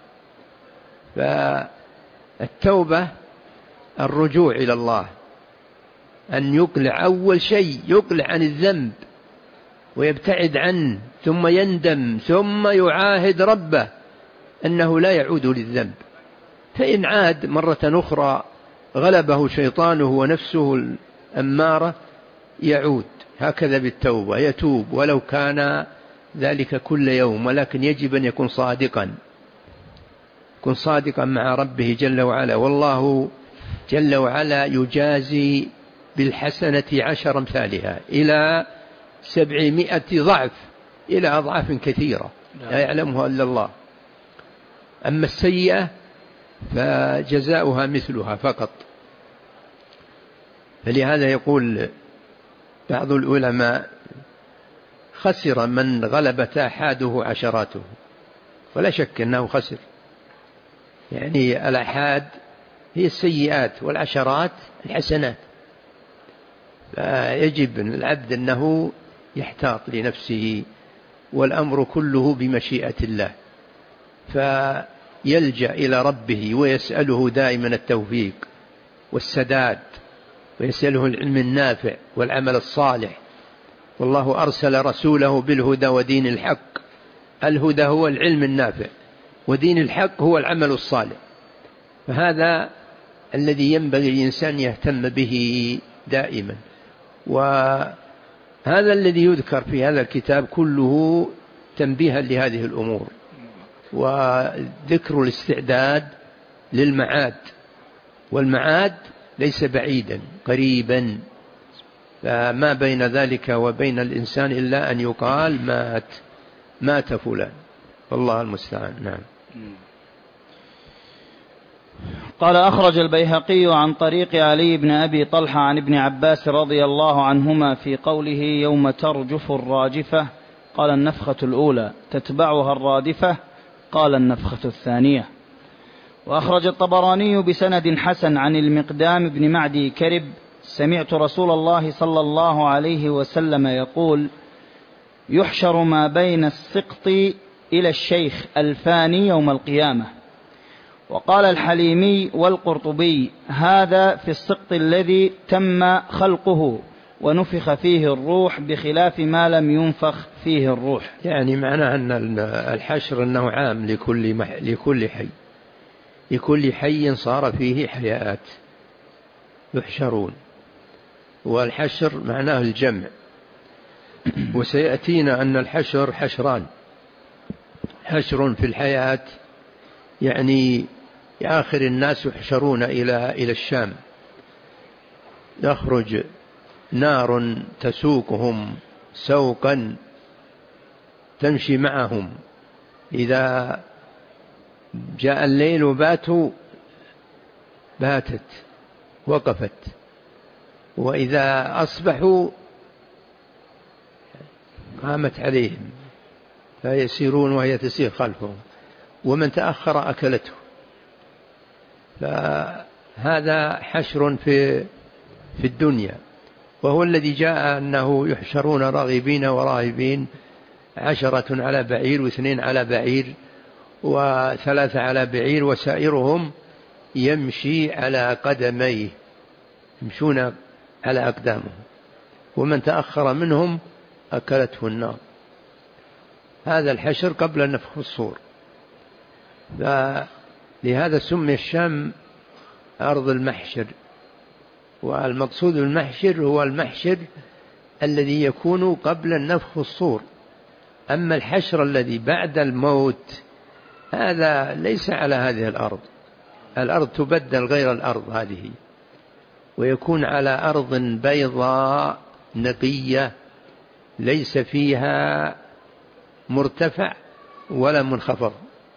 فالتوبة الرجوع إلى الله، أن يقلع أول شيء، يقلع عن الذنب ويبتعد عنه، ثم يندم، ثم يعاهد ربه أنه لا يعود للذنب. فإن عاد مرة أخرى غلبه شيطانه ونفسه الأمارة يعود. هكذا بالتوبة، يتوب ولو كان ذلك كل يوم، ولكن يجب أن يكون صادقا، يكون صادقا مع ربه جل وعلا. والله جل وعلا يجازي بالحسنة عشر أمثالها إلى سبعمائة ضعف، إلى أضعاف كثيرة لا يعلمها إلا الله. أما السيئة فجزاؤها مثلها فقط. فلهذا يقول بعض العلماء خسر من غلبت آحاده عشراته، ولا شك أنه خسر. يعني الآحاد هي السيئات والعشرات الحسنات. فيجب العبد أنه يحتاط لنفسه، والأمر كله بمشيئة الله، فيلجأ إلى ربه ويسأله دائما التوفيق والسداد، ويسأله العلم النافع والعمل الصالح. والله أرسل رسوله بالهدى ودين الحق. الهدى هو العلم النافع، ودين الحق هو العمل الصالح. فهذا الذي ينبغي الإنسان يهتم به دائما. وهذا الذي يذكر في هذا الكتاب كله تنبيها لهذه الأمور، وذكر الاستعداد للمعاد. والمعاد ليس بعيدا، قريبا. فما بين ذلك وبين الإنسان إلا أن يقال مات مات فلان. والله المستعان. نعم. قال أخرج البيهقي عن طريق علي بن أبي طلحة عن ابن عباس رضي الله عنهما في قوله يوم ترجف الراجفة قال النفخة الأولى تتبعها الرادفة قال النفخة الثانية. وأخرج الطبراني بسند حسن عن المقدام بن معدي كرب سمعت رسول الله صلى الله عليه وسلم يقول يحشر ما بين السقط إلى الشيخ الفاني يوم القيامة. وقال الحليمي والقرطبي هذا في السقط الذي تم خلقه ونفخ فيه الروح بخلاف ما لم ينفخ فيه الروح. يعني معناه أن الحشر أنه عام لكل, مح... لكل حي لكل حي صار فيه حياة يحشرون، والحشر معناه الجمع. وسيأتينا أن الحشر حشران، حشر في الحياة يعني آخر الناس يحشرون إلى إلى الشام، يخرج نار تسوقهم سوقا تمشي معهم، إذا جاء الليل وباتوا باتت وقفت، وإذا أصبحوا قامت عليهم فيسيرون وهي تسير خلفهم، ومن تأخر أكلته. فهذا حشر في في الدنيا، وهو الذي جاء أنه يحشرون راغبين وراهبين، عشرة على بعير واثنين على بعير وثلاثة على بعير وسائرهم يمشي على قدميه، يمشون على أقدامهم، ومن تأخر منهم أكلته النار. هذا الحشر قبل نفخ الصور. لهذا سمي الشام أرض المحشر، والمقصود المحشر هو المحشر الذي يكون قبل النفخ الصور. أما الحشر الذي بعد الموت هذا ليس على هذه الأرض، الأرض تبدل غير الأرض هذه، ويكون على أرض بيضاء نقية ليس فيها مرتفع ولا منخفض،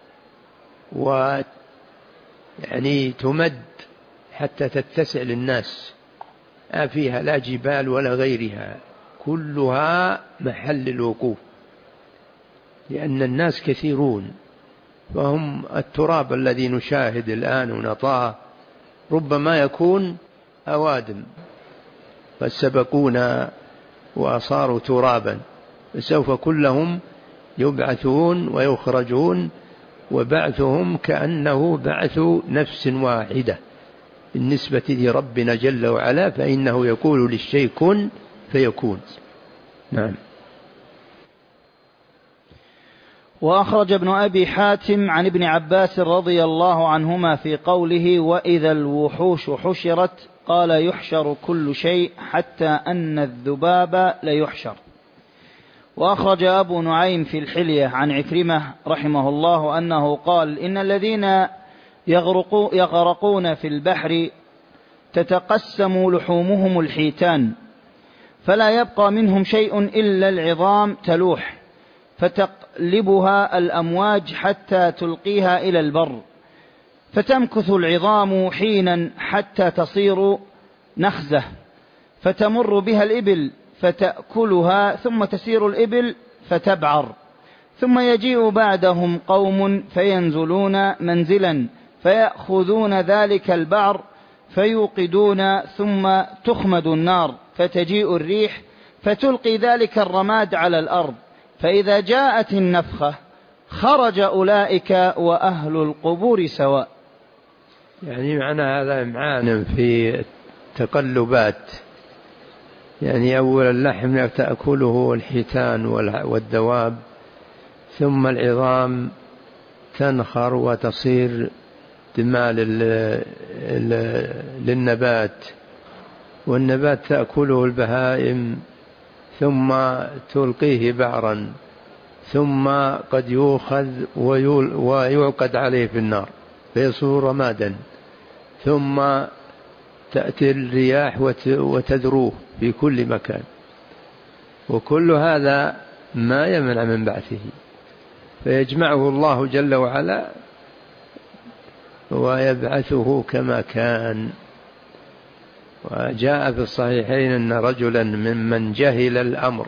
ويعني تمد حتى تتسع للناس، ما فيها لا جبال ولا غيرها، كلها محل الوقوف، لأن الناس كثيرون، فهم التراب الذي نشاهد الآن ونطاه ربما يكون أوادم فسبقونا وصاروا ترابا، فسوف كلهم يبعثون ويخرجون، وبعثهم كأنه بعث نفس واحدة بالنسبة لربنا جل وعلا، فإنه يقول للشيء كن فيكون. نعم. وأخرج ابن أبي حاتم عن ابن عباس رضي الله عنهما في قوله وإذا الوحوش حشرت قال يحشر كل شيء حتى أن الذباب ليحشر. وأخرج أبو نعيم في الحلية عن عكرمة رحمه الله أنه قال إن الذين يغرقون في البحر تتقسم لحومهم الحيتان، فلا يبقى منهم شيء إلا العظام تلوح، فتقلبها الأمواج حتى تلقيها إلى البر، فتمكث العظام حينا حتى تصير نخزة، فتمر بها الإبل فتأكلها، ثم تسير الإبل فتبعر، ثم يجيء بعدهم قوم فينزلون منزلا فيأخذون ذلك البعر فيوقدون، ثم تخمد النار فتجيء الريح فتلقي ذلك الرماد على الأرض، فإذا جاءت النفخة خرج أولئك وأهل القبور سواء. يعني معنى هذا إمعان في تقلبات، يعني أول اللحم تأكله الحيتان والدواب، ثم العظام تنخر وتصير دماء للنبات، والنبات تأكله البهائم ثم تلقيه بعرا، ثم قد يؤخذ ويعقد عليه في النار فيصير رمادا، ثم تأتي الرياح وتذروه في كل مكان، وكل هذا ما يمنع من بعثه. فيجمعه الله جل وعلا ويبعثه كما كان. وجاء في الصحيحين أن رجلا ممن جهل الأمر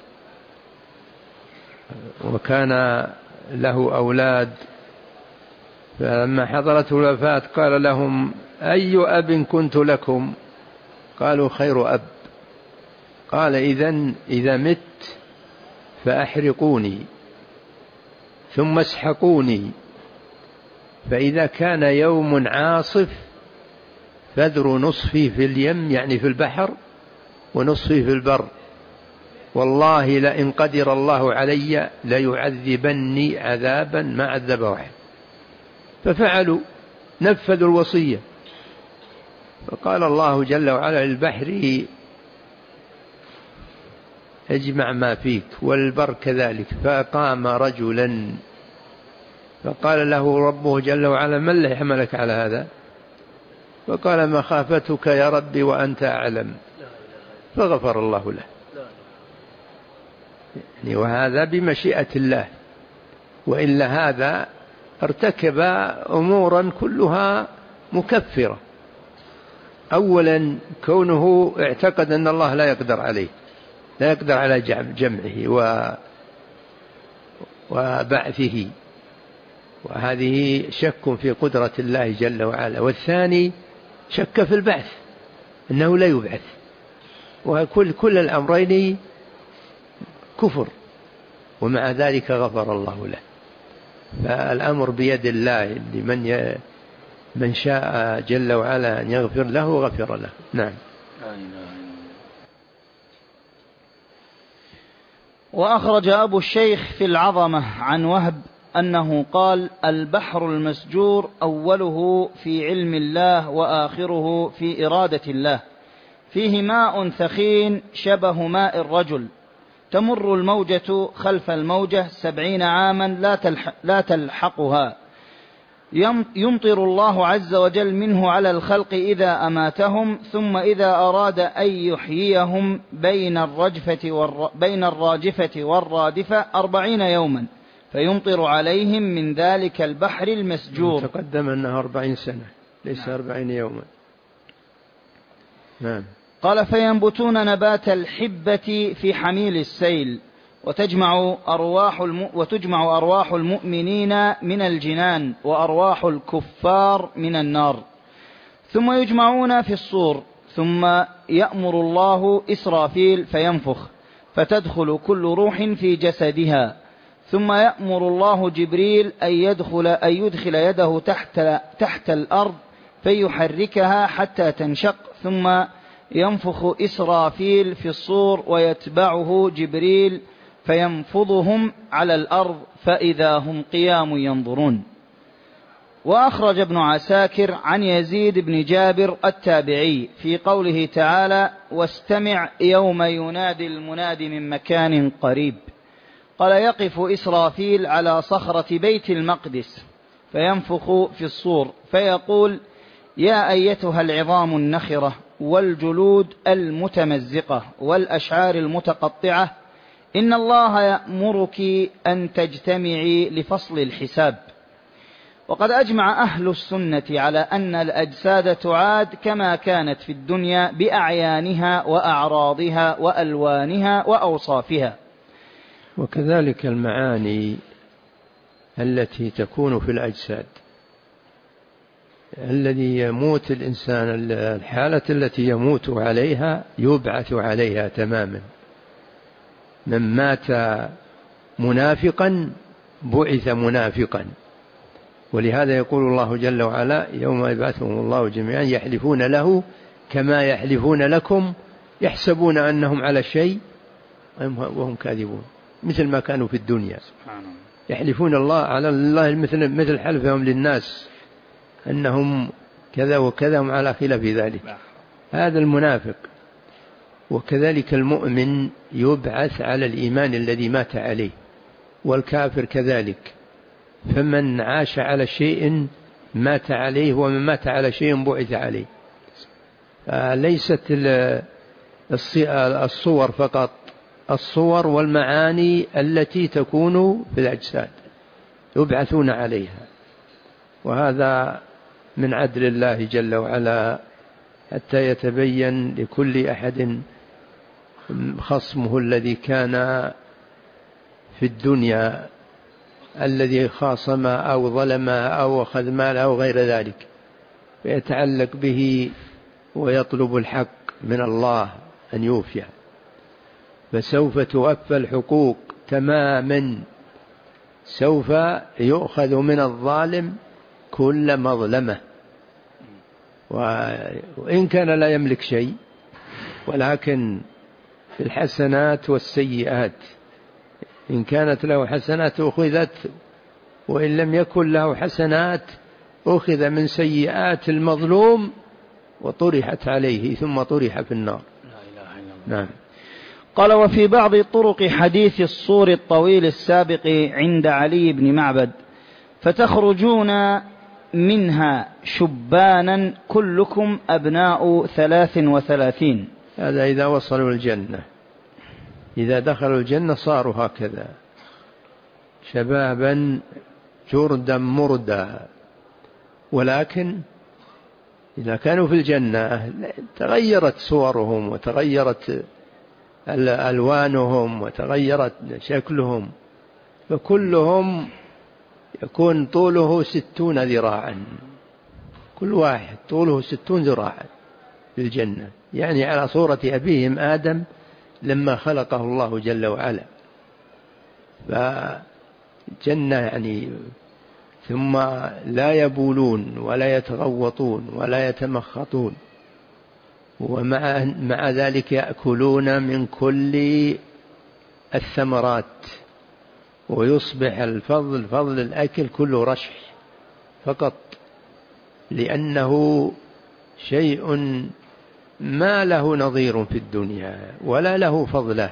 وكان له أولاد، فلما حضرته الوفاة قال لهم: أي أب كنت لكم؟ قالوا: خير أب. قال: إذن إذا مت فأحرقوني ثم اسحقوني، فإذا كان يوم عاصف فاذروا نصفي في اليم، يعني في البحر، ونصفي في البر، والله لئن قدر الله علي ليعذبني عذابا ما عذب واحد. ففعلوا، نفذوا الوصية. فقال الله جل وعلا للبحر: اجمع ما فيك، والبر كذلك. فقام رجلا فقال له ربه جل وعلا: ما الذي حملك على هذا؟ فقال: مخافتك يا ربي وأنت أعلم. فغفر الله له. يعني وهذا بمشيئة الله، وإلا هذا ارتكب أمورا كلها مكفرة. أولا كونه اعتقد أن الله لا يقدر عليه، لا يقدر على جمعه وبعثه، وهذه شك في قدرة الله جل وعلا. والثاني شك في البعث، أنه لا يبعث. وكل كل الأمرين كفر، ومع ذلك غفر الله له. فالأمر بيد الله، لمن من شاء جل وعلا أن يغفر له غفر له. نعم. وأخرج أبو الشيخ في العظمة عن وهب أنه قال: البحر المسجور أوله في علم الله وآخره في إرادة الله، فيه ماء ثخين شبه ماء الرجل، تمر الموجة خلف الموجة سبعين عاما لا, تلح لا تلحقها، يمطر الله عز وجل منه على الخلق إذا أماتهم، ثم إذا أراد أن يحييهم بين الرجفة والر... بين الراجفة والرادفة أربعين يوما، فيمطر عليهم من ذلك البحر المسجور. تقدم أنها أربعين سنة، ليس أربعين يوما. نعم. قال: فينبتون نبات الحبة في حميل السيل، وتجمع أرواح, الم... وتجمع أرواح المؤمنين من الجنان، وأرواح الكفار من النار، ثم يجمعون في الصور، ثم يأمر الله إسرافيل فينفخ، فتدخل كل روح في جسدها، ثم يأمر الله جبريل أن يدخل, أن يدخل يده تحت, تحت الأرض فيحركها حتى تنشق، ثم ينفخ إسرافيل في الصور ويتبعه جبريل فينفضهم على الأرض فإذا هم قيام ينظرون. وأخرج ابن عساكر عن يزيد بن جابر التابعي في قوله تعالى: واستمع يوم ينادي المناد من مكان قريب، قال: يقف إسرافيل على صخرة بيت المقدس فينفخ في الصور فيقول: يا أيتها العظام النخرة والجلود المتمزقة والأشعار المتقطعة، إن الله يأمرك أن تجتمعي لفصل الحساب. وقد أجمع أهل السنة على أن الأجساد تعاد كما كانت في الدنيا بأعيانها وأعراضها وألوانها وأوصافها. وكذلك المعاني التي تكون في الأجساد. الذي يموت الإنسان، الحالة التي يموت عليها يبعث عليها تماما. من مات منافقا بعث منافقا. ولهذا يقول الله جل وعلا: يوم يبعثهم الله جميعا يحلفون له كما يحلفون لكم يحسبون أنهم على شيء وهم كاذبون، مثل ما كانوا في الدنيا يحلفون الله على الله مثل مثل حلفهم للناس أنهم كذا وكذا، هم على خلاف ذلك. هذا المنافق. وكذلك المؤمن يبعث على الإيمان الذي مات عليه، والكافر كذلك. فمن عاش على شيء مات عليه، ومن مات على شيء بعث عليه. ليست الصور فقط، الصور والمعاني التي تكون في الأجساد. يبعثون عليها. وهذا من عدل الله جل وعلا حتى يتبين لكل أحد خصمه الذي كان في الدنيا، الذي خاصم أو ظلم أو أخذ مال أو غير ذلك، ويتعلق به ويطلب الحق من الله أن يوفيه. فسوف توفى الحقوق تماما، سوف يؤخذ من الظالم كل مظلمة، وإن كان لا يملك شيء، ولكن في الحسنات والسيئات، إن كانت له حسنات أخذت، وإن لم يكن له حسنات أخذ من سيئات المظلوم وطرحت عليه ثم طرح في النار. لا إله إلا الله. نعم. قال: وفي بعض طرق حديث الصور الطويل السابق عند علي بن معبد: فتخرجون منها شبانا كلكم أبناء ثلاث وثلاثين. هذا إذا وصلوا الجنة، إذا دخلوا الجنة صاروا هكذا شبابا جردا مردا. ولكن إذا كانوا في الجنة تغيرت صورهم وتغيرت ألوانهم وتغيرت شكلهم، فكلهم يكون طوله ستون ذراعا، كل واحد طوله ستون ذراعا في الجنة، يعني على صورة أبيهم آدم لما خلقه الله جل وعلا. فالجنة يعني ثم لا يبولون ولا يتغوطون ولا يتمخطون، ومع مع ذلك يأكلون من كل الثمرات، ويصبح الفضل فضل الأكل كله رشح فقط، لأنه شيء ما له نظير في الدنيا ولا له فضله.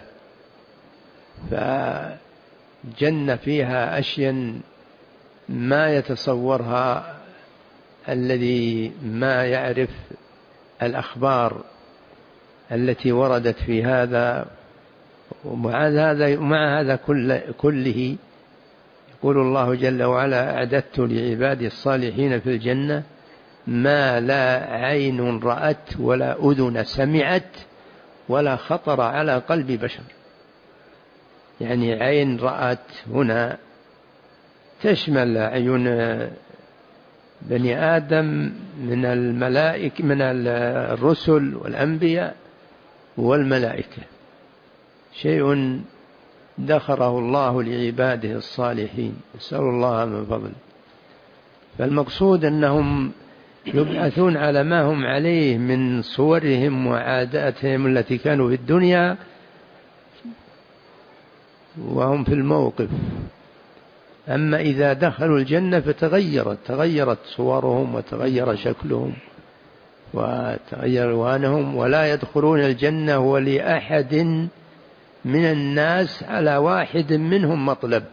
فالجنة فيها أشياء ما يتصورها الذي ما يعرف الأخبار التي وردت في هذا. ومع هذا مع هذا كله يقول الله جل وعلا: أعددت لعبادي الصالحين في الجنة ما لا عين رأت ولا أذن سمعت ولا خطر على قلب بشر. يعني عين رأت هنا تشمل عيون بني آدم من الملائكة، من الرسل والأنبياء والملائكة، شيء دخره الله لعباده الصالحين، نسأل الله من فضله. فالمقصود أنهم يبعثون على ما هم عليه من صورهم وعاداتهم التي كانوا في الدنيا وهم في الموقف. أما إذا دخلوا الجنة فتغيرت تغيرت صورهم وتغير شكلهم وتغير ألوانهم، ولا يدخلون الجنة ولأحد من الناس على واحد منهم مطلب،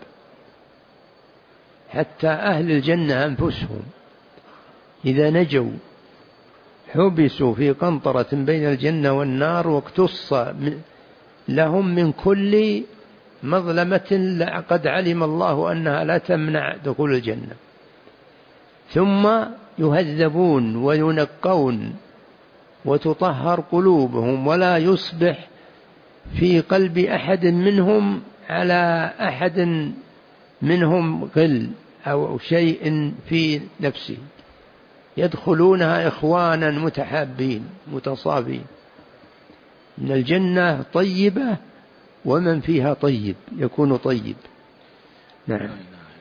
حتى أهل الجنة أنفسهم إذا نجوا حبسوا في قنطرة بين الجنة والنار، واقتص لهم من كل مظلمة قد علم الله أنها لا تمنع دخول الجنة، ثم يهذبون وينقون وتطهر قلوبهم، ولا يصبح في قلب أحد منهم على أحد منهم غل أو شيء في نفسه، يدخلونها إخوانا متحابين متصابين. إن الجنة طيبة ومن فيها طيب يكون طيب. نعم.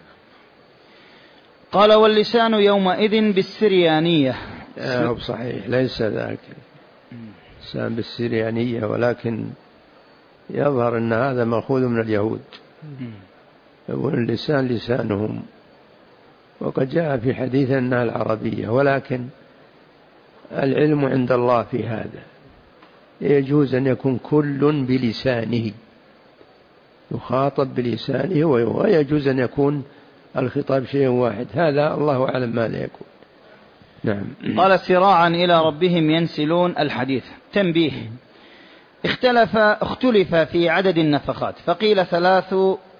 قال: واللسان يومئذ بالسريانية. آه صحيح، ليس ذاك لسان بالسريانية، ولكن يظهر أن هذا مأخوذ من اليهود، واللسان لسانهم، وقد جاء في حديث أنها العربية، ولكن العلم عند الله في هذا. يجوز أن يكون كل بلسانه يخاطب بلسانه، ويجوز أن يكون الخطاب شيء واحد، هذا الله أعلم ماذا يكون. نعم. قال: سراعا إلى ربهم ينسلون. الحديث. تنبيه: اختلف اختلف في عدد النفخات، فقيل ثلاث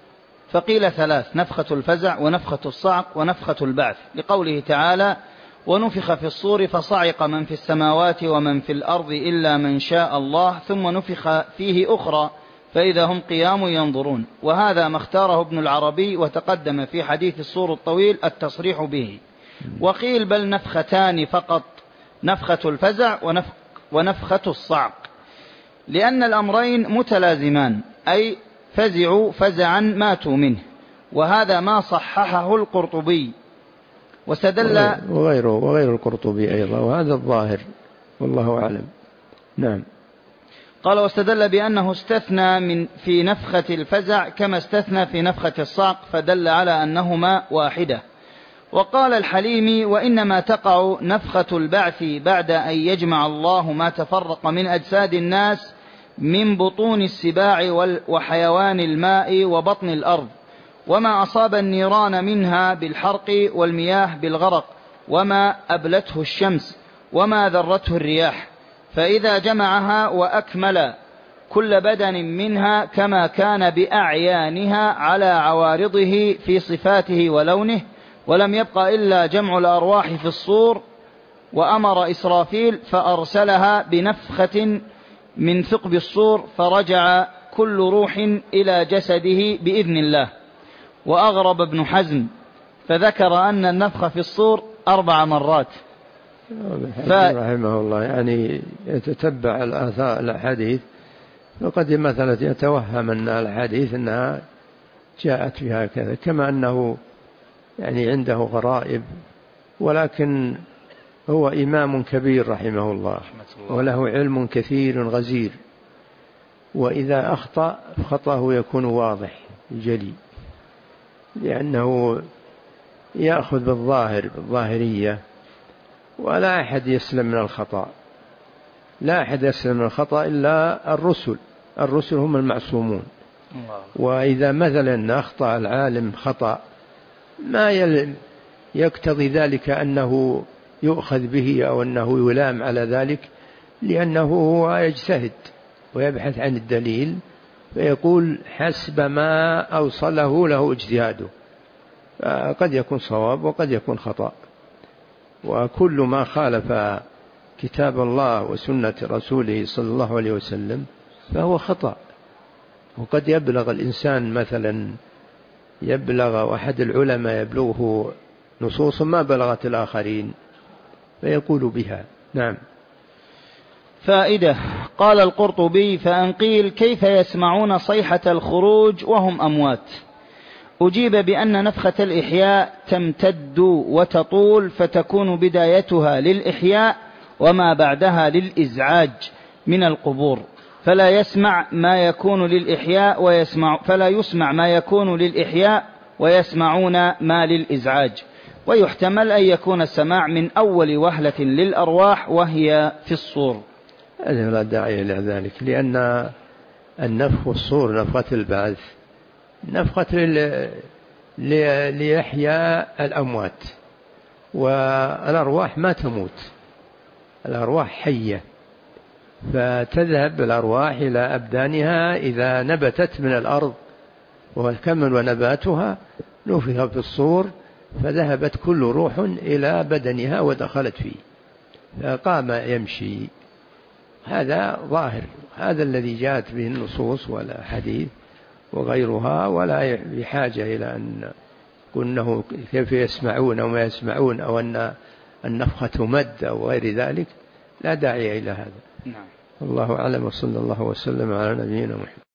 فقيل ثلاث: نفخة الفزع ونفخة الصعق ونفخة البعث، لقوله تعالى: ونفخ في الصور فصعق من في السماوات ومن في الأرض إلا من شاء الله ثم نفخ فيه أخرى فإذا هم قيام ينظرون. وهذا ما اختاره ابن العربي، وتقدم في حديث الصور الطويل التصريح به. وقيل بل نفختان فقط، نفخة الفزع ونفخة الصعق، لأن الأمرين متلازمان، أي فزعوا فزعا ماتوا منه. وهذا ما صححه القرطبي واستدل وغيره وغير القرطبي أيضا، وهذا الظاهر والله أعلم. نعم. قال: واستدل بأنه استثنى من في نفخة الفزع كما استثنى في نفخة الصعق، فدل على أنهما واحدة. وقال الحليمي: وإنما تقع نفخة البعث بعد أن يجمع الله ما تفرق من أجساد الناس من بطون السباع وحيوان الماء وبطن الأرض، وما أصاب النيران منها بالحرق والمياه بالغرق، وما أبلته الشمس وما ذرته الرياح، فإذا جمعها وأكمل كل بدن منها كما كان بأعيانها على عوارضه في صفاته ولونه، ولم يبق إلا جمع الأرواح في الصور، وأمر إسرافيل فأرسلها بنفخة من ثقب الصور، فرجع كل روح إلى جسده بإذن الله. وأغرب ابن حزم فذكر أن النفخ في الصور أربع مرات. ف... رحمه الله يعني يتتبع الآثار الحديث، وقد مثلا يتوهم أن الحديث أنها جاءت فيها كذا، كما أنه يعني عنده غرائب، ولكن هو إمام كبير رحمه الله وله علم كثير غزير، وإذا أخطأ خطأه يكون واضح جلي، لأنه يأخذ بالظاهر بالظاهرية، ولا أحد يسلم من الخطأ، لا أحد يسلم من الخطأ إلا الرسل، الرسل هم المعصومون. وإذا مثلا أخطأ العالم خطأ ما يقتضي ذلك أنه يؤخذ به أو أنه يلام على ذلك، لأنه هو يجتهد ويبحث عن الدليل، فيقول حسب ما أوصله له اجتهاده، قد يكون صواب وقد يكون خطأ. وكل ما خالف كتاب الله وسنة رسوله صلى الله عليه وسلم فهو خطأ. وقد يبلغ الإنسان مثلا يبلغ أحد العلماء يبلغه نصوص ما بلغت الآخرين فيقول بها. نعم. فائدة. قال القرطبي: فأن قيل كيف يسمعون صيحة الخروج وهم أموات؟ أجيب بأن نفخة الإحياء تمتد وتطول، فتكون بدايتها للإحياء وما بعدها للإزعاج من القبور، فلا يسمع ما يكون للإحياء ويسمع فلا يسمع ما يكون للإحياء ويسمعون ما للإزعاج. ويحتمل أن يكون السماع من أول وهلة للأرواح وهي في الصور. هذا لا داعي إلى ذلك، لأن النفخ الصور نفخة البعث نفخة لإحياء الأموات، والأرواح ما تموت، الأرواح حية، فتذهب الأرواح إلى أبدانها إذا نبتت من الأرض وكمل نباتها نفخ في الصور فذهبت كل روح إلى بدنها ودخلت فيه فقام يمشي. هذا ظاهر، هذا الذي جاءت به النصوص والحديث وغيرها، ولا بحاجة إلى أن قلناه كيف يسمعون أو ما يسمعون أو أن النفخة مد أو غير ذلك، لا داعي إلى هذا. نعم. الله أعلم، وصلى الله وسلم على نبينا محمد.